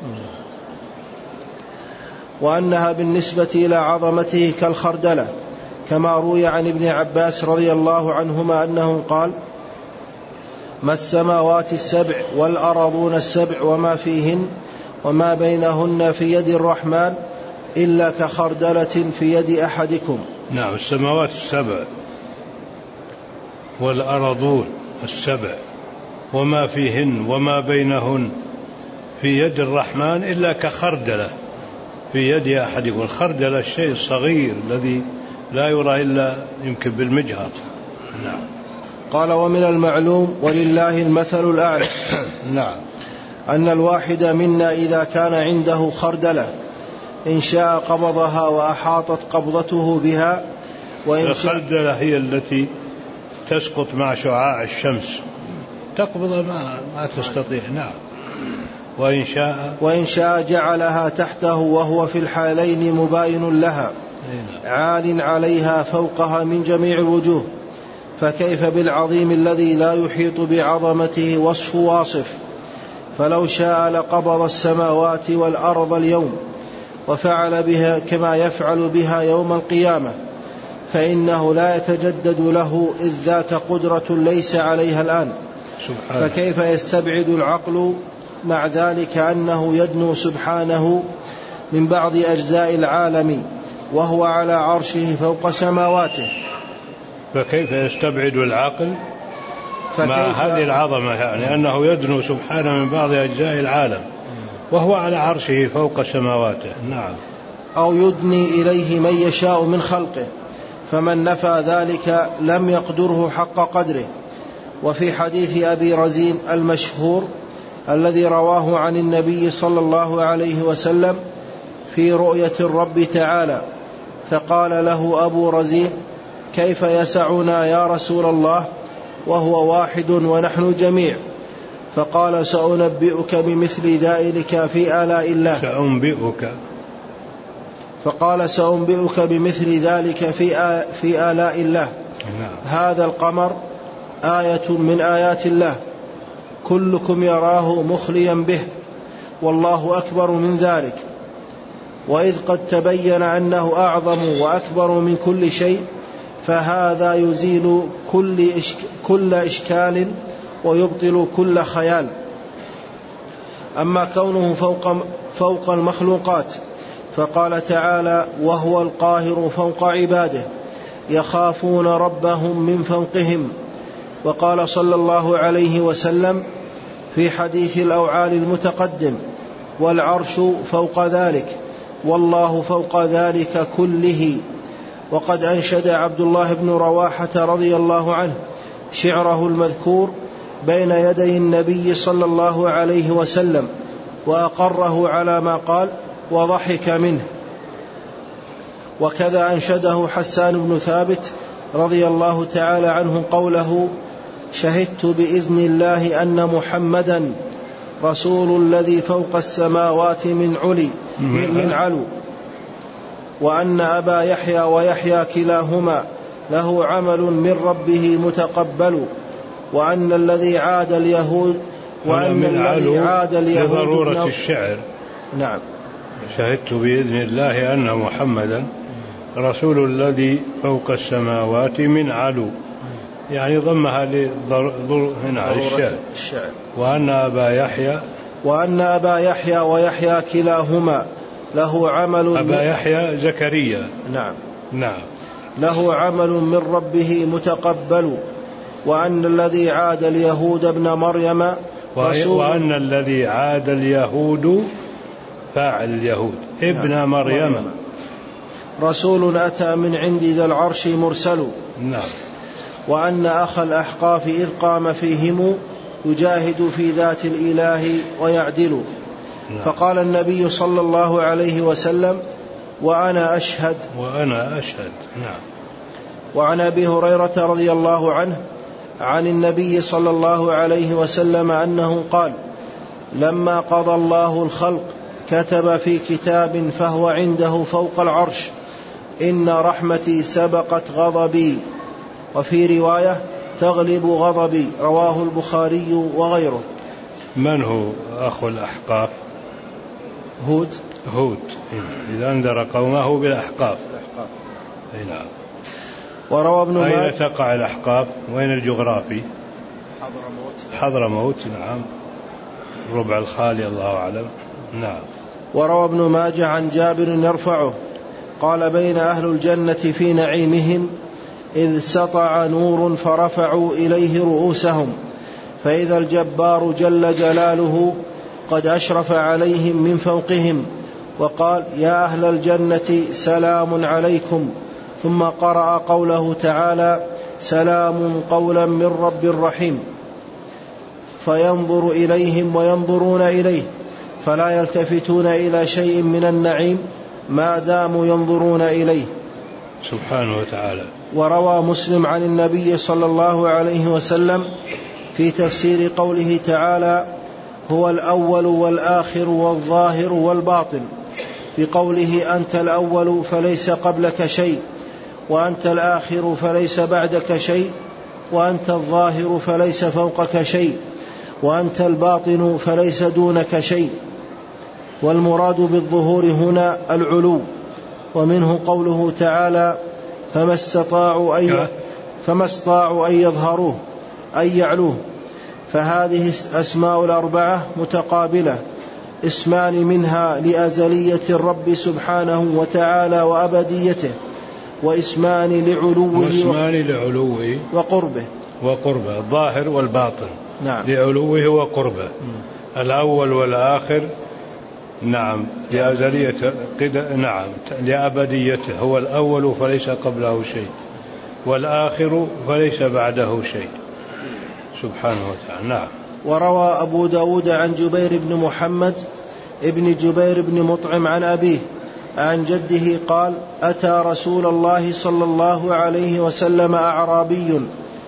وأنها بالنسبة إلى عظمته كالخردلة، كما روي عن ابن عباس رضي الله عنهما أنه قال: ما السماوات السبع والأرضون السبع وما فيهن وما بينهن في يد الرحمن إلا كخردلة في يد أحدكم. نعم. السماوات السبع والأرضون السبع وما فيهن وما بينهن في يد الرحمن إلا كخردلة في يد أحدكم. الخردلة الشيء الصغير الذي لا يرى إلا يمكن بالمجهر. نعم. قال: ومن المعلوم ولله المثل الأعلى نعم أن الواحد منا إذا كان عنده خردلة إن شاء قبضها وأحاطت قبضته بها، وإن الخردلة هي التي تسقط مع شعاع الشمس، تقبض ما, ما تستطيع. نعم. وإن شاء وإن شاء جعلها تحته وهو في الحالين مباين لها عال عليها فوقها من جميع الوجوه، فكيف بالعظيم الذي لا يحيط بعظمته وصف واصف. فلو شاء لقبض السماوات والأرض اليوم وفعل بها كما يفعل بها يوم القيامة، فإنه لا يتجدد له إذ ذاك قدرة ليس عليها الآن. سبحانه. فكيف يستبعد العقل مع ذلك أنه يدنو سبحانه من بعض أجزاء العالم وهو على عرشه فوق سماواته؟ فكيف يستبعد العقل مع هذه العظمة، يعني أنه يدنو سبحانه من بعض أجزاء العالم وهو على عرشه فوق سماواته. نعم. أو يدني إليه من يشاء من خلقه، فمن نفى ذلك لم يقدره حق قدره. وفي حديث أبي رزين المشهور الذي رواه عن النبي صلى الله عليه وسلم في رؤية الرب تعالى، فقال له أبو رزين: كيف يسعنا يا رسول الله وهو واحد ونحن جميع؟ فقال: سأنبئك بمثل ذلك في آلاء الله. سأنبئك فقال: سأنبئك بمثل ذلك في في آلاء الله. هذا القمر آية من آيات الله، كلكم يراه مخليا به، والله أكبر من ذلك. وإذ قد تبين أنه أعظم وأكبر من كل شيء، فهذا يزيل كل, إشك كل إشكال ويبطل كل خيال. أما كونه فوق, فوق المخلوقات، فقال تعالى: وهو القاهر فوق عباده يخافون ربهم من فوقهم. وقال صلى الله عليه وسلم في حديث الأوعال المتقدم: والعرش فوق ذلك والله فوق ذلك كله. وقد أنشد عبد الله بن رواحة رضي الله عنه شعره المذكور بين يدي النبي صلى الله عليه وسلم وأقره على ما قال وضحك منه. وكذا أنشده حسان بن ثابت رضي الله تعالى عنه قوله: شهدت بإذن الله أن محمدا رسول الذي فوق السماوات من علي من علو، وأن أبا يحيى ويحيى كلاهما له عمل من ربه متقبل، وأن الذي عاد اليهود وأن الذي عاد اليهود لضرورة الشعر. نعم. شهدت بإذن الله أن محمدا رسول الذي فوق السماوات من علو، يعني ضمها لضرورة الشعر. وأن أبا يحيى وأن أبا يحيى ويحيى كلاهما له عمل أبا يحيى زكريا نعم نعم له عمل من ربه متقبل، وأن الذي عاد اليهود ابن مريم رسول وأن الذي عاد اليهود فاعل اليهود ابن نعم مريم, مريم رسول أتى من عند ذي العرش مرسل. نعم. وأن أخ الأحقاف إذ قام فيهم يجاهد في ذات الإله ويعدل. نعم. فقال النبي صلى الله عليه وسلم: وأنا أشهد وأنا أشهد. نعم. وعن أبي هريرة رضي الله عنه عن النبي صلى الله عليه وسلم أنه قال: لما قضى الله الخلق كتب في كتاب فهو عنده فوق العرش: إن رحمتي سبقت غضبي، وفي رواية تغلب غضبي، رواه البخاري وغيره. من هو أخو الأحقاف؟ هود. هود إذا أنذر قومه بالأحقاف. الأحقاف. نعم. وروى ابن ماجه. أين تقع الأحقاف؟ وين الجغرافي؟ حضرموت. حضرموت. نعم. ربع الخالي الله أعلم. نعم. وروى ابن ماجه عن جابر يرفعه قال: بين أهل الجنة في نعيمهم إذ سطع نور فرفعوا إليه رؤوسهم، فإذا الجبار جل جلاله قد أشرف عليهم من فوقهم وقال: يا أهل الجنة سلام عليكم، ثم قرأ قوله تعالى: سلام قولا من رب رحيم، فينظر إليهم وينظرون إليه فلا يلتفتون إلى شيء من النعيم ما داموا ينظرون إليه سبحانه وتعالى. وروى مسلم عن النبي صلى الله عليه وسلم في تفسير قوله تعالى: هو الأول والآخر والظاهر والباطن، بقوله: أنت الأول فليس قبلك شيء، وأنت الآخر فليس بعدك شيء، وأنت الظاهر فليس فوقك شيء، وأنت الباطن فليس دونك شيء. والمراد بالظهور هنا العلو، ومنه قوله تعالى: فما استطاعوا أن فما استطاعوا أن يظهروه أي يعلوه. فهذه أسماء الأربعة متقابلة، اسمان منها لأزلية الرب سبحانه وتعالى وأبديته، واسمان لعلوه واسمان لعلوه وقربه وقربه الظاهر والباطن. نعم. لعلوه وقربه. م. الأول والآخر. نعم. لأزلية قد... نعم لأبديته. هو الأول فليس قبله شيء، والآخر فليس بعده شيء سبحانه وتعالى. نعم. وروى أبو داود عن جبير بن محمد ابن جبير بن مطعم عن أبيه عن جده قال: أتى رسول الله صلى الله عليه وسلم أعرابي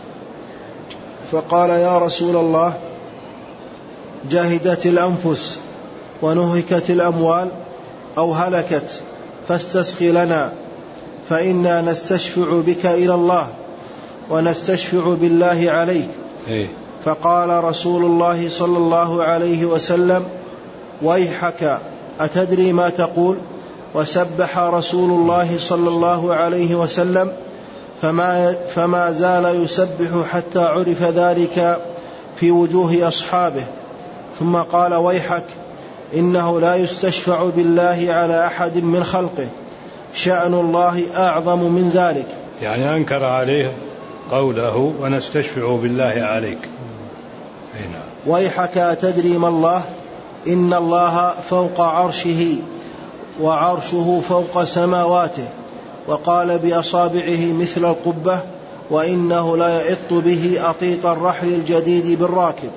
فقال: يا رسول الله، جهدت الأنفس ونهكت الأموال أو هلكت، فاستسقي لنا، فإنا نستشفع بك إلى الله ونستشفع بالله عليك. فقال رسول الله صلى الله عليه وسلم: ويحك، أتدري ما تقول؟ وسبح رسول الله صلى الله عليه وسلم فما, فما زال يسبح حتى عرف ذلك في وجوه أصحابه، ثم قال: ويحك، إنه لا يستشفع بالله على أحد من خلقه، شأن الله أعظم من ذلك. يعني أنكر عليه قوله ونستشفع بالله عليك. هنا. ويحك، أتدري ما الله؟ إن الله فوق عرشه وعرشه فوق سماواته. وقال بأصابعه مثل القبة وإنه لا يئط به أطيط الرحل الجديد بالراكب.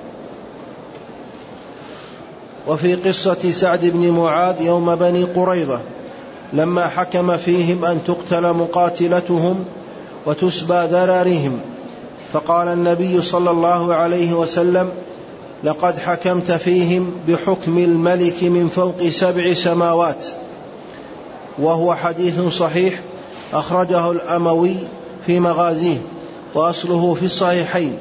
وفي قصة سعد بن معاذ يوم بني قريظة لما حكم فيهم أن تقتل مقاتلتهم وتسبى ذرارهم، فقال النبي صلى الله عليه وسلم: لقد حكمت فيهم بحكم الملك من فوق سبع سماوات. وهو حديث صحيح أخرجه الأموي في مغازيه وأصله في الصحيحين.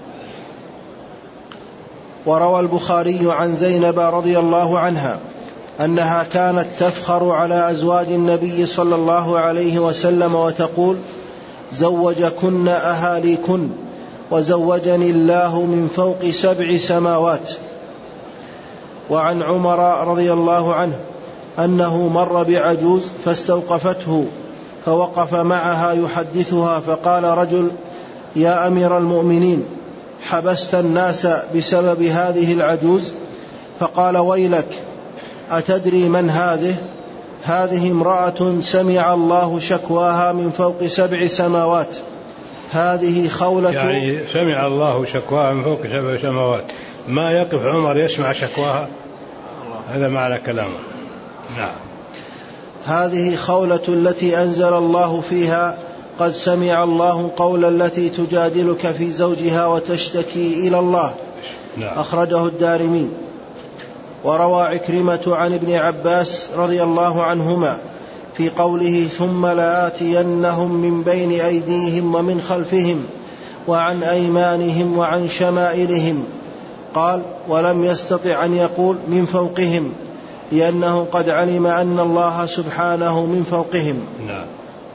وروى البخاري عن زينب رضي الله عنها أنها كانت تفخر على أزواج النبي صلى الله عليه وسلم وتقول: زوجكن أهاليكن وزوجني الله من فوق سبع سماوات. وعن عمر رضي الله عنه أنه مر بعجوز فاستوقفته فوقف معها يحدثها، فقال رجل: يا أمير المؤمنين، حبست الناس بسبب هذه العجوز؟ فقال: ويلك، أتدري من هذه؟ هذه امرأة سمع الله شكواها من فوق سبع سماوات. هذه خولة، يعني سمع الله شكواها من فوق سبع سماوات، ما يقف عمر يسمع شكواها؟ هذا معنى كلامه. نعم. هذه خولة التي أنزل الله فيها: قد سمع الله قول التي تجادلك في زوجها وتشتكي إلى الله. نعم. أخرجه الدارمي. وروى عكرمة عن ابن عباس رضي الله عنهما في قوله: ثم لآتينهم من بين أيديهم ومن خلفهم وعن أيمانهم وعن شمائلهم، قال: ولم يستطع أن يقول من فوقهم، لأنه قد علم أن الله سبحانه من فوقهم. نعم.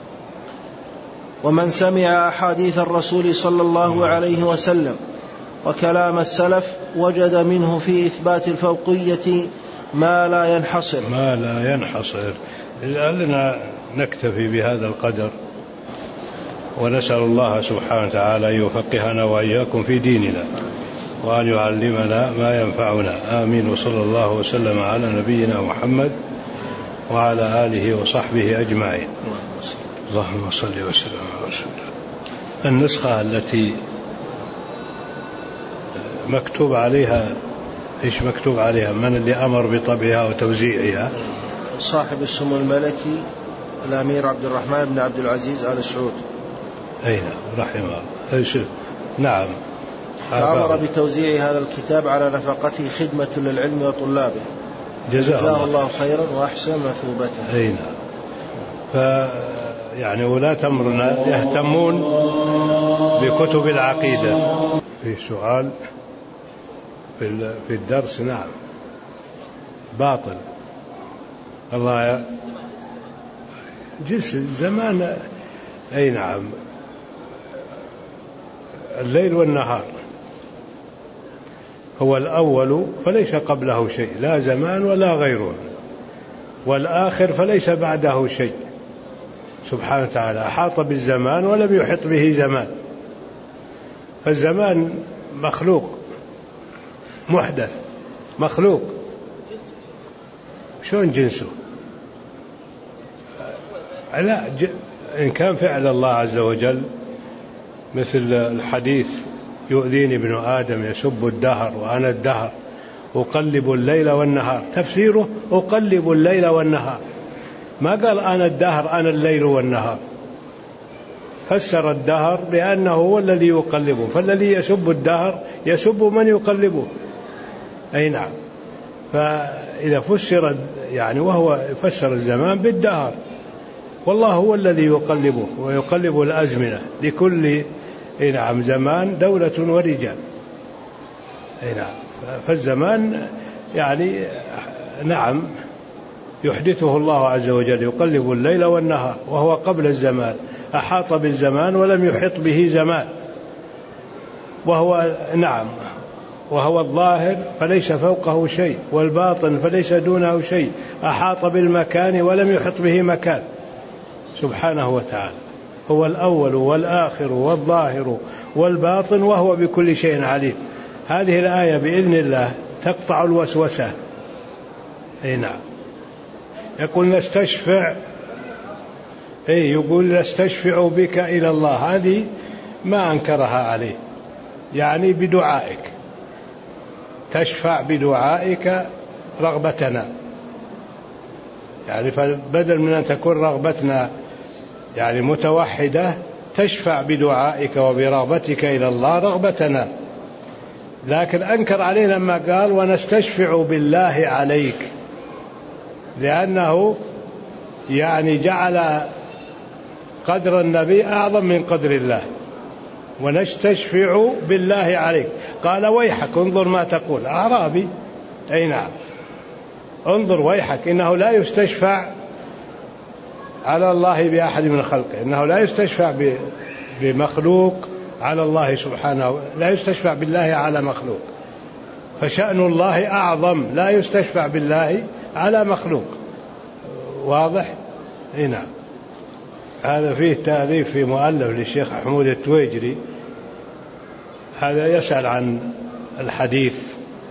ومن سمع أحاديث الرسول صلى الله عليه وسلم وكلام السلف وجد منه في إثبات الفوقية ما لا ينحصر ما لا ينحصر. لعلنا نكتفي بهذا القدر، ونسأل الله سبحانه وتعالى أن يفقهنا وإياكم في ديننا، وأن يعلمنا ما ينفعنا. آمين. وصلى الله وسلم على نبينا محمد وعلى آله وصحبه أجمعين. اللهم صل وسلم على رسول الله. النسخة التي مكتوب عليها، إيش مكتوب عليها؟ من اللي أمر بطبعها وتوزيعها؟ صاحب السمو الملكي الأمير عبد الرحمن بن عبد العزيز آل سعود. أين رحمه الله. نعم. أمر بتوزيع هذا الكتاب على نفقته خدمة للعلم وطلابه، جزاه الله خيرا وأحسن مثوبته. أين ف يعني ولاة أمرنا يهتمون بكتب العقيدة. في سؤال في الدرس. نعم. باطل. الله جنس زمان. أي نعم. الليل والنهار هو الأول فليس قبله شيء، لا زمان ولا غيره، والآخر فليس بعده شيء. سبحانه وتعالى أحاط بالزمان ولم يحط به زمان، فالزمان مخلوق محدث مخلوق. شلون جنسه؟ لا، إن كان فعل الله عز وجل مثل الحديث: يؤذيني ابن آدم يسب الدهر وأنا الدهر أقلب الليل والنهار. تفسيره: أقلب الليل والنهار، ما قال أنا الدهر أنا الليل والنهار. فسر الدهر بأنه هو الذي يقلبه، فالذي يسب الدهر يسب من يقلبه. أي نعم. فإذا فسر يعني وهو فسر الزمان بالدهر، والله هو الذي يقلبه ويقلب الأزمنة، لكل أي نعم زمان دولة ورجال. أي نعم. فالزمان يعني نعم يحدثه الله عز وجل، يقلب الليل والنهار، وهو قبل الزمان، أحاط بالزمان ولم يحط به زمان، وهو نعم وهو الظاهر فليس فوقه شيء، والباطن فليس دونه شيء، أحاط بالمكان ولم يحط به مكان سبحانه وتعالى. هو الأول والآخر والظاهر والباطن، وهو بكل شيء عليم. هذه الآية بإذن الله تقطع الوسوسة. أي نعم. يقول نستشفع، أي يقول نستشفع بك إلى الله. هذه ما أنكرها عليه، يعني بدعائك، تشفع بدعائك رغبتنا، يعني فبدل من أن تكون رغبتنا يعني متوحدة تشفع بدعائك وبرغبتك إلى الله رغبتنا. لكن أنكر عليه لما قال ونستشفع بالله عليك، لأنه يعني جعل قدر النبي أعظم من قدر الله. ونستشفع بالله عليك، قال ويحك انظر ما تقول، أعرابي، أي نعم، انظر ويحك، إنه لا يستشفع على الله بأحد من خلقه، إنه لا يستشفع بمخلوق على الله سبحانه، لا يستشفع بالله على مخلوق، فشأن الله أعظم، لا يستشفع بالله على مخلوق. واضح؟ اي نعم. هذا فيه تأليف في مؤلف للشيخ حمود التويجري، هذا يسأل عن الحديث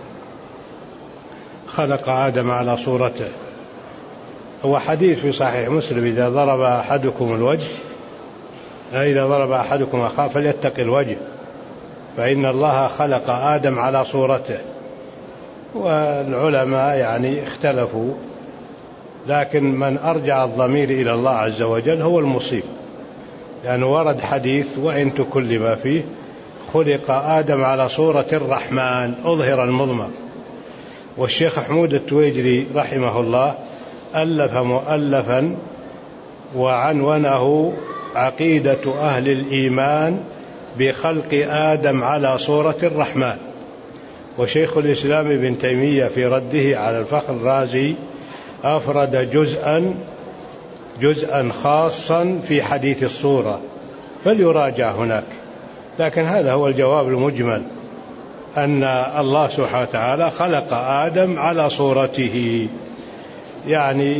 خلق آدم على صورته. هو حديث في صحيح مسلم: إذا ضرب أحدكم الوجه إذا ضرب أحدكم أخاه فليتق الوجه فإن الله خلق آدم على صورته. والعلماء يعني اختلفوا، لكن من أرجع الضمير إلى الله عز وجل هو المصيب، لأنه يعني ورد حديث وإن تكلم فيه: خلق آدم على صورة الرحمن أظهر المضمر. والشيخ حمود التويجري رحمه الله ألف مؤلفا وعنونه عقيدة أهل الإيمان بخلق آدم على صورة الرحمن. وشيخ الإسلام ابن تيمية في رده على الفخر الرازي أفرد جزءا جزءا خاصا في حديث الصورة، فليراجع هناك. لكن هذا هو الجواب المجمل، أن الله سبحانه وتعالى خلق آدم على صورته، يعني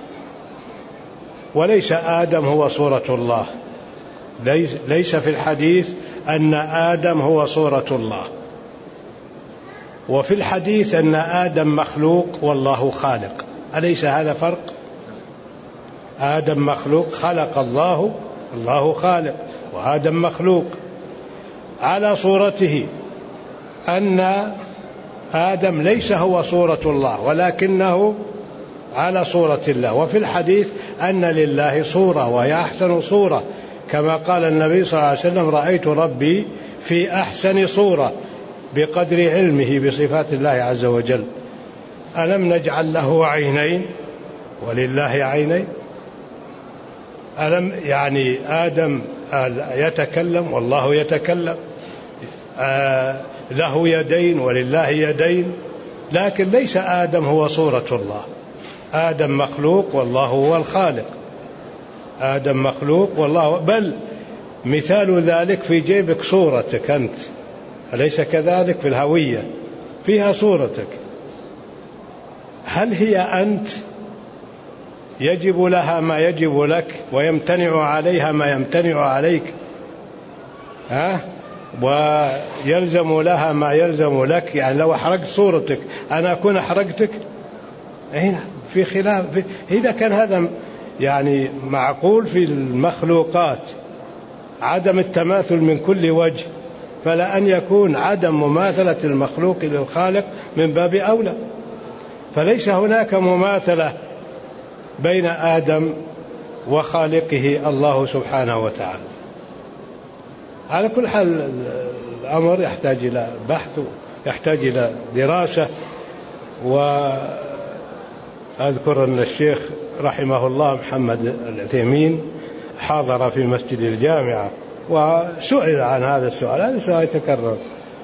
وليس آدم هو صورة الله، ليس, ليس في الحديث أن آدم هو صورة الله، وفي الحديث أن آدم مخلوق والله خالق. أليس هذا فرق؟ آدم مخلوق، خلق الله، الله خالق، وآدم مخلوق على صورته. أن آدم ليس هو صورة الله ولكنه على صورة الله. وفي الحديث أن لله صورة وهي أحسن صورة، كما قال النبي صلى الله عليه وسلم: رأيت ربي في أحسن صورة، بقدر علمه بصفات الله عز وجل. ألم نجعل له عينين ولله عينين؟ ألم يعني آدم يتكلم والله يتكلم، آه له يدين ولله يدين، لكن ليس آدم هو صورة الله. آدم مخلوق والله هو الخالق. آدم مخلوق والله، بل مثال ذلك في جيبك صورتك أنت، أليس كذلك؟ في الهوية فيها صورتك، هل هي أنت؟ يجب لها ما يجب لك ويمتنع عليها ما يمتنع عليك، ها؟ ويلزم لها ما يلزم لك. يعني لو أحرقت صورتك أنا أكون أحرقتك؟ هنا في خلاف. إذا كان هذا يعني معقول في المخلوقات عدم التماثل من كل وجه، فلا أن يكون عدم مماثلة المخلوق للخالق من باب أولى. فليس هناك مماثلة بين آدم وخالقه الله سبحانه وتعالى. على كل حال الأمر يحتاج إلى بحث، يحتاج إلى دراسة. وأذكر أن الشيخ رحمه الله محمد العثيمين حاضر في مسجد الجامعة وسئل عن هذا السؤال، هذا السؤال يتكرر،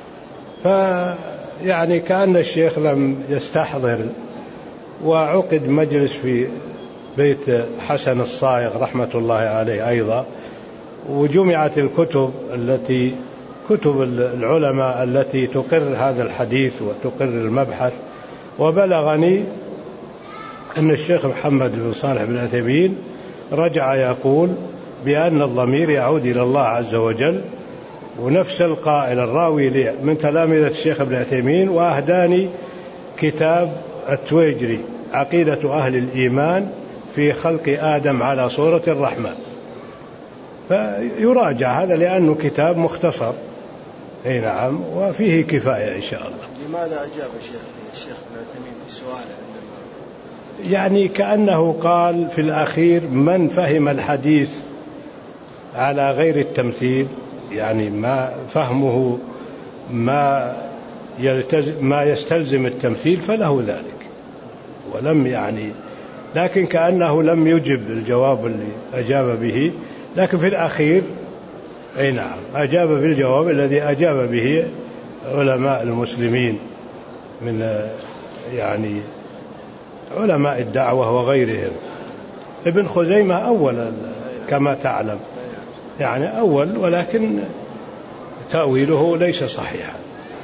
فيعني كأن الشيخ لم يستحضر. وعقد مجلس في بيت حسن الصايغ رحمة الله عليه أيضا، وجمعت الكتب التي كتب العلماء التي تقر هذا الحديث وتقر المبحث. وبلغني أن الشيخ محمد بن صالح بن عثيمين رجع يقول بأن الضمير يعود إلى الله عز وجل. ونفس القائل الراوي لي من تلامذة الشيخ ابن عثيمين، وأهداني كتاب التويجري عقيدة أهل الإيمان في خلق آدم على صورة الرحمن. فيراجع هذا لأنه كتاب مختصر. أي نعم، وفيه كفاية إن شاء الله. لماذا أجاب الشيخ الشيخ ابن عثيمين بسؤاله؟ يعني كأنه قال في الأخير: من فهم الحديث على غير التمثيل، يعني ما فهمه ما يلتزم ما يستلزم التمثيل فله ذلك، ولم يعني لكن كأنه لم يجب الجواب اللي أجاب به، لكن في الأخير أي نعم أجاب بالجواب الذي أجاب به علماء المسلمين من يعني علماء الدعوة وغيرهم. ابن خزيمة أول كما تعلم، يعني أول، ولكن تأويله ليس صحيحا.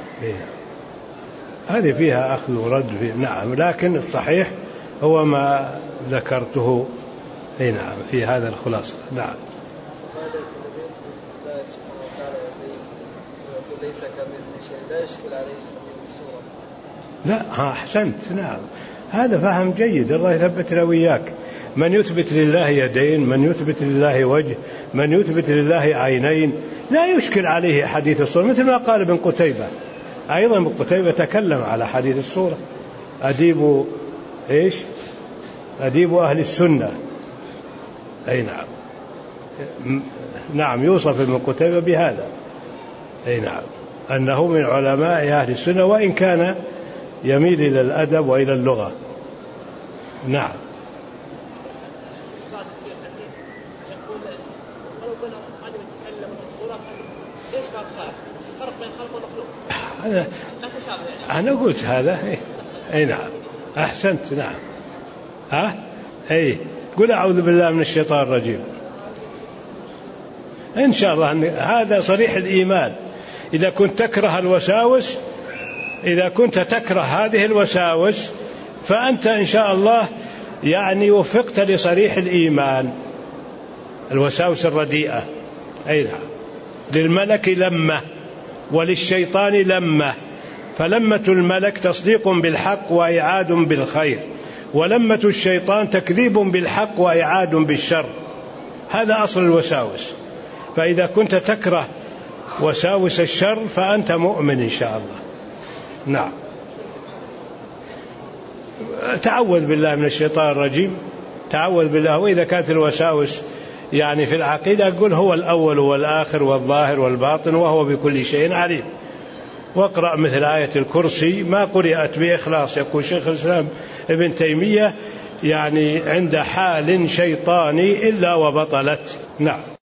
هذه فيها أخذ ورد فيه. نعم، لكن الصحيح هو ما ذكرته. أي نعم، في هذا الخلاصة. نعم. ليس كمثل شيء لا يشكل عليه الصورة. لا، ها أحسنت. نعم، هذا فهم جيد، الله يثبت له وياك. من يثبت لله يدين، من يثبت لله وجه، من يثبت لله عينين، لا يشكل عليه حديث الصورة، مثل ما قال ابن قتيبة. أيضا ابن قتيبة تكلم على حديث الصورة. أديب إيش أديب أهل السنة. أي نعم. نعم، يوصف ابن قتيبة بهذا. أي نعم، أنه من علماء أهل السنة، وإن كان يميل إلى الأدب وإلى اللغة. نعم. أنا, أنا قلت هذا. أي نعم، أحسنت. نعم. ها أي قل أعوذ بالله من الشيطان الرجيم. إن شاء الله أن هذا صريح الإيمان. إذا كنت تكره الوساوس إذا كنت تكره هذه الوساوس فأنت إن شاء الله يعني وفقت لصريح الإيمان. الوساوس الرديئة. أي نعم. للملك لمة وللشيطان لمة، فلمة الملك تصديق بالحق وإعاد بالخير، ولمة الشيطان تكذيب بالحق وإعاد بالشر. هذا أصل الوساوس. فإذا كنت تكره وساوس الشر فأنت مؤمن إن شاء الله. نعم. تعوذ بالله من الشيطان الرجيم، تعوذ بالله. وإذا كانت الوساوس يعني في العقيدة قل هو الأول والآخر والظاهر والباطن وهو بكل شيء عليم. واقرأ مثل آية الكرسي ما قرأت بإخلاص. يقول شيخ الإسلام ابن تيمية يعني عند حال شيطاني إلا وبطلت. نعم.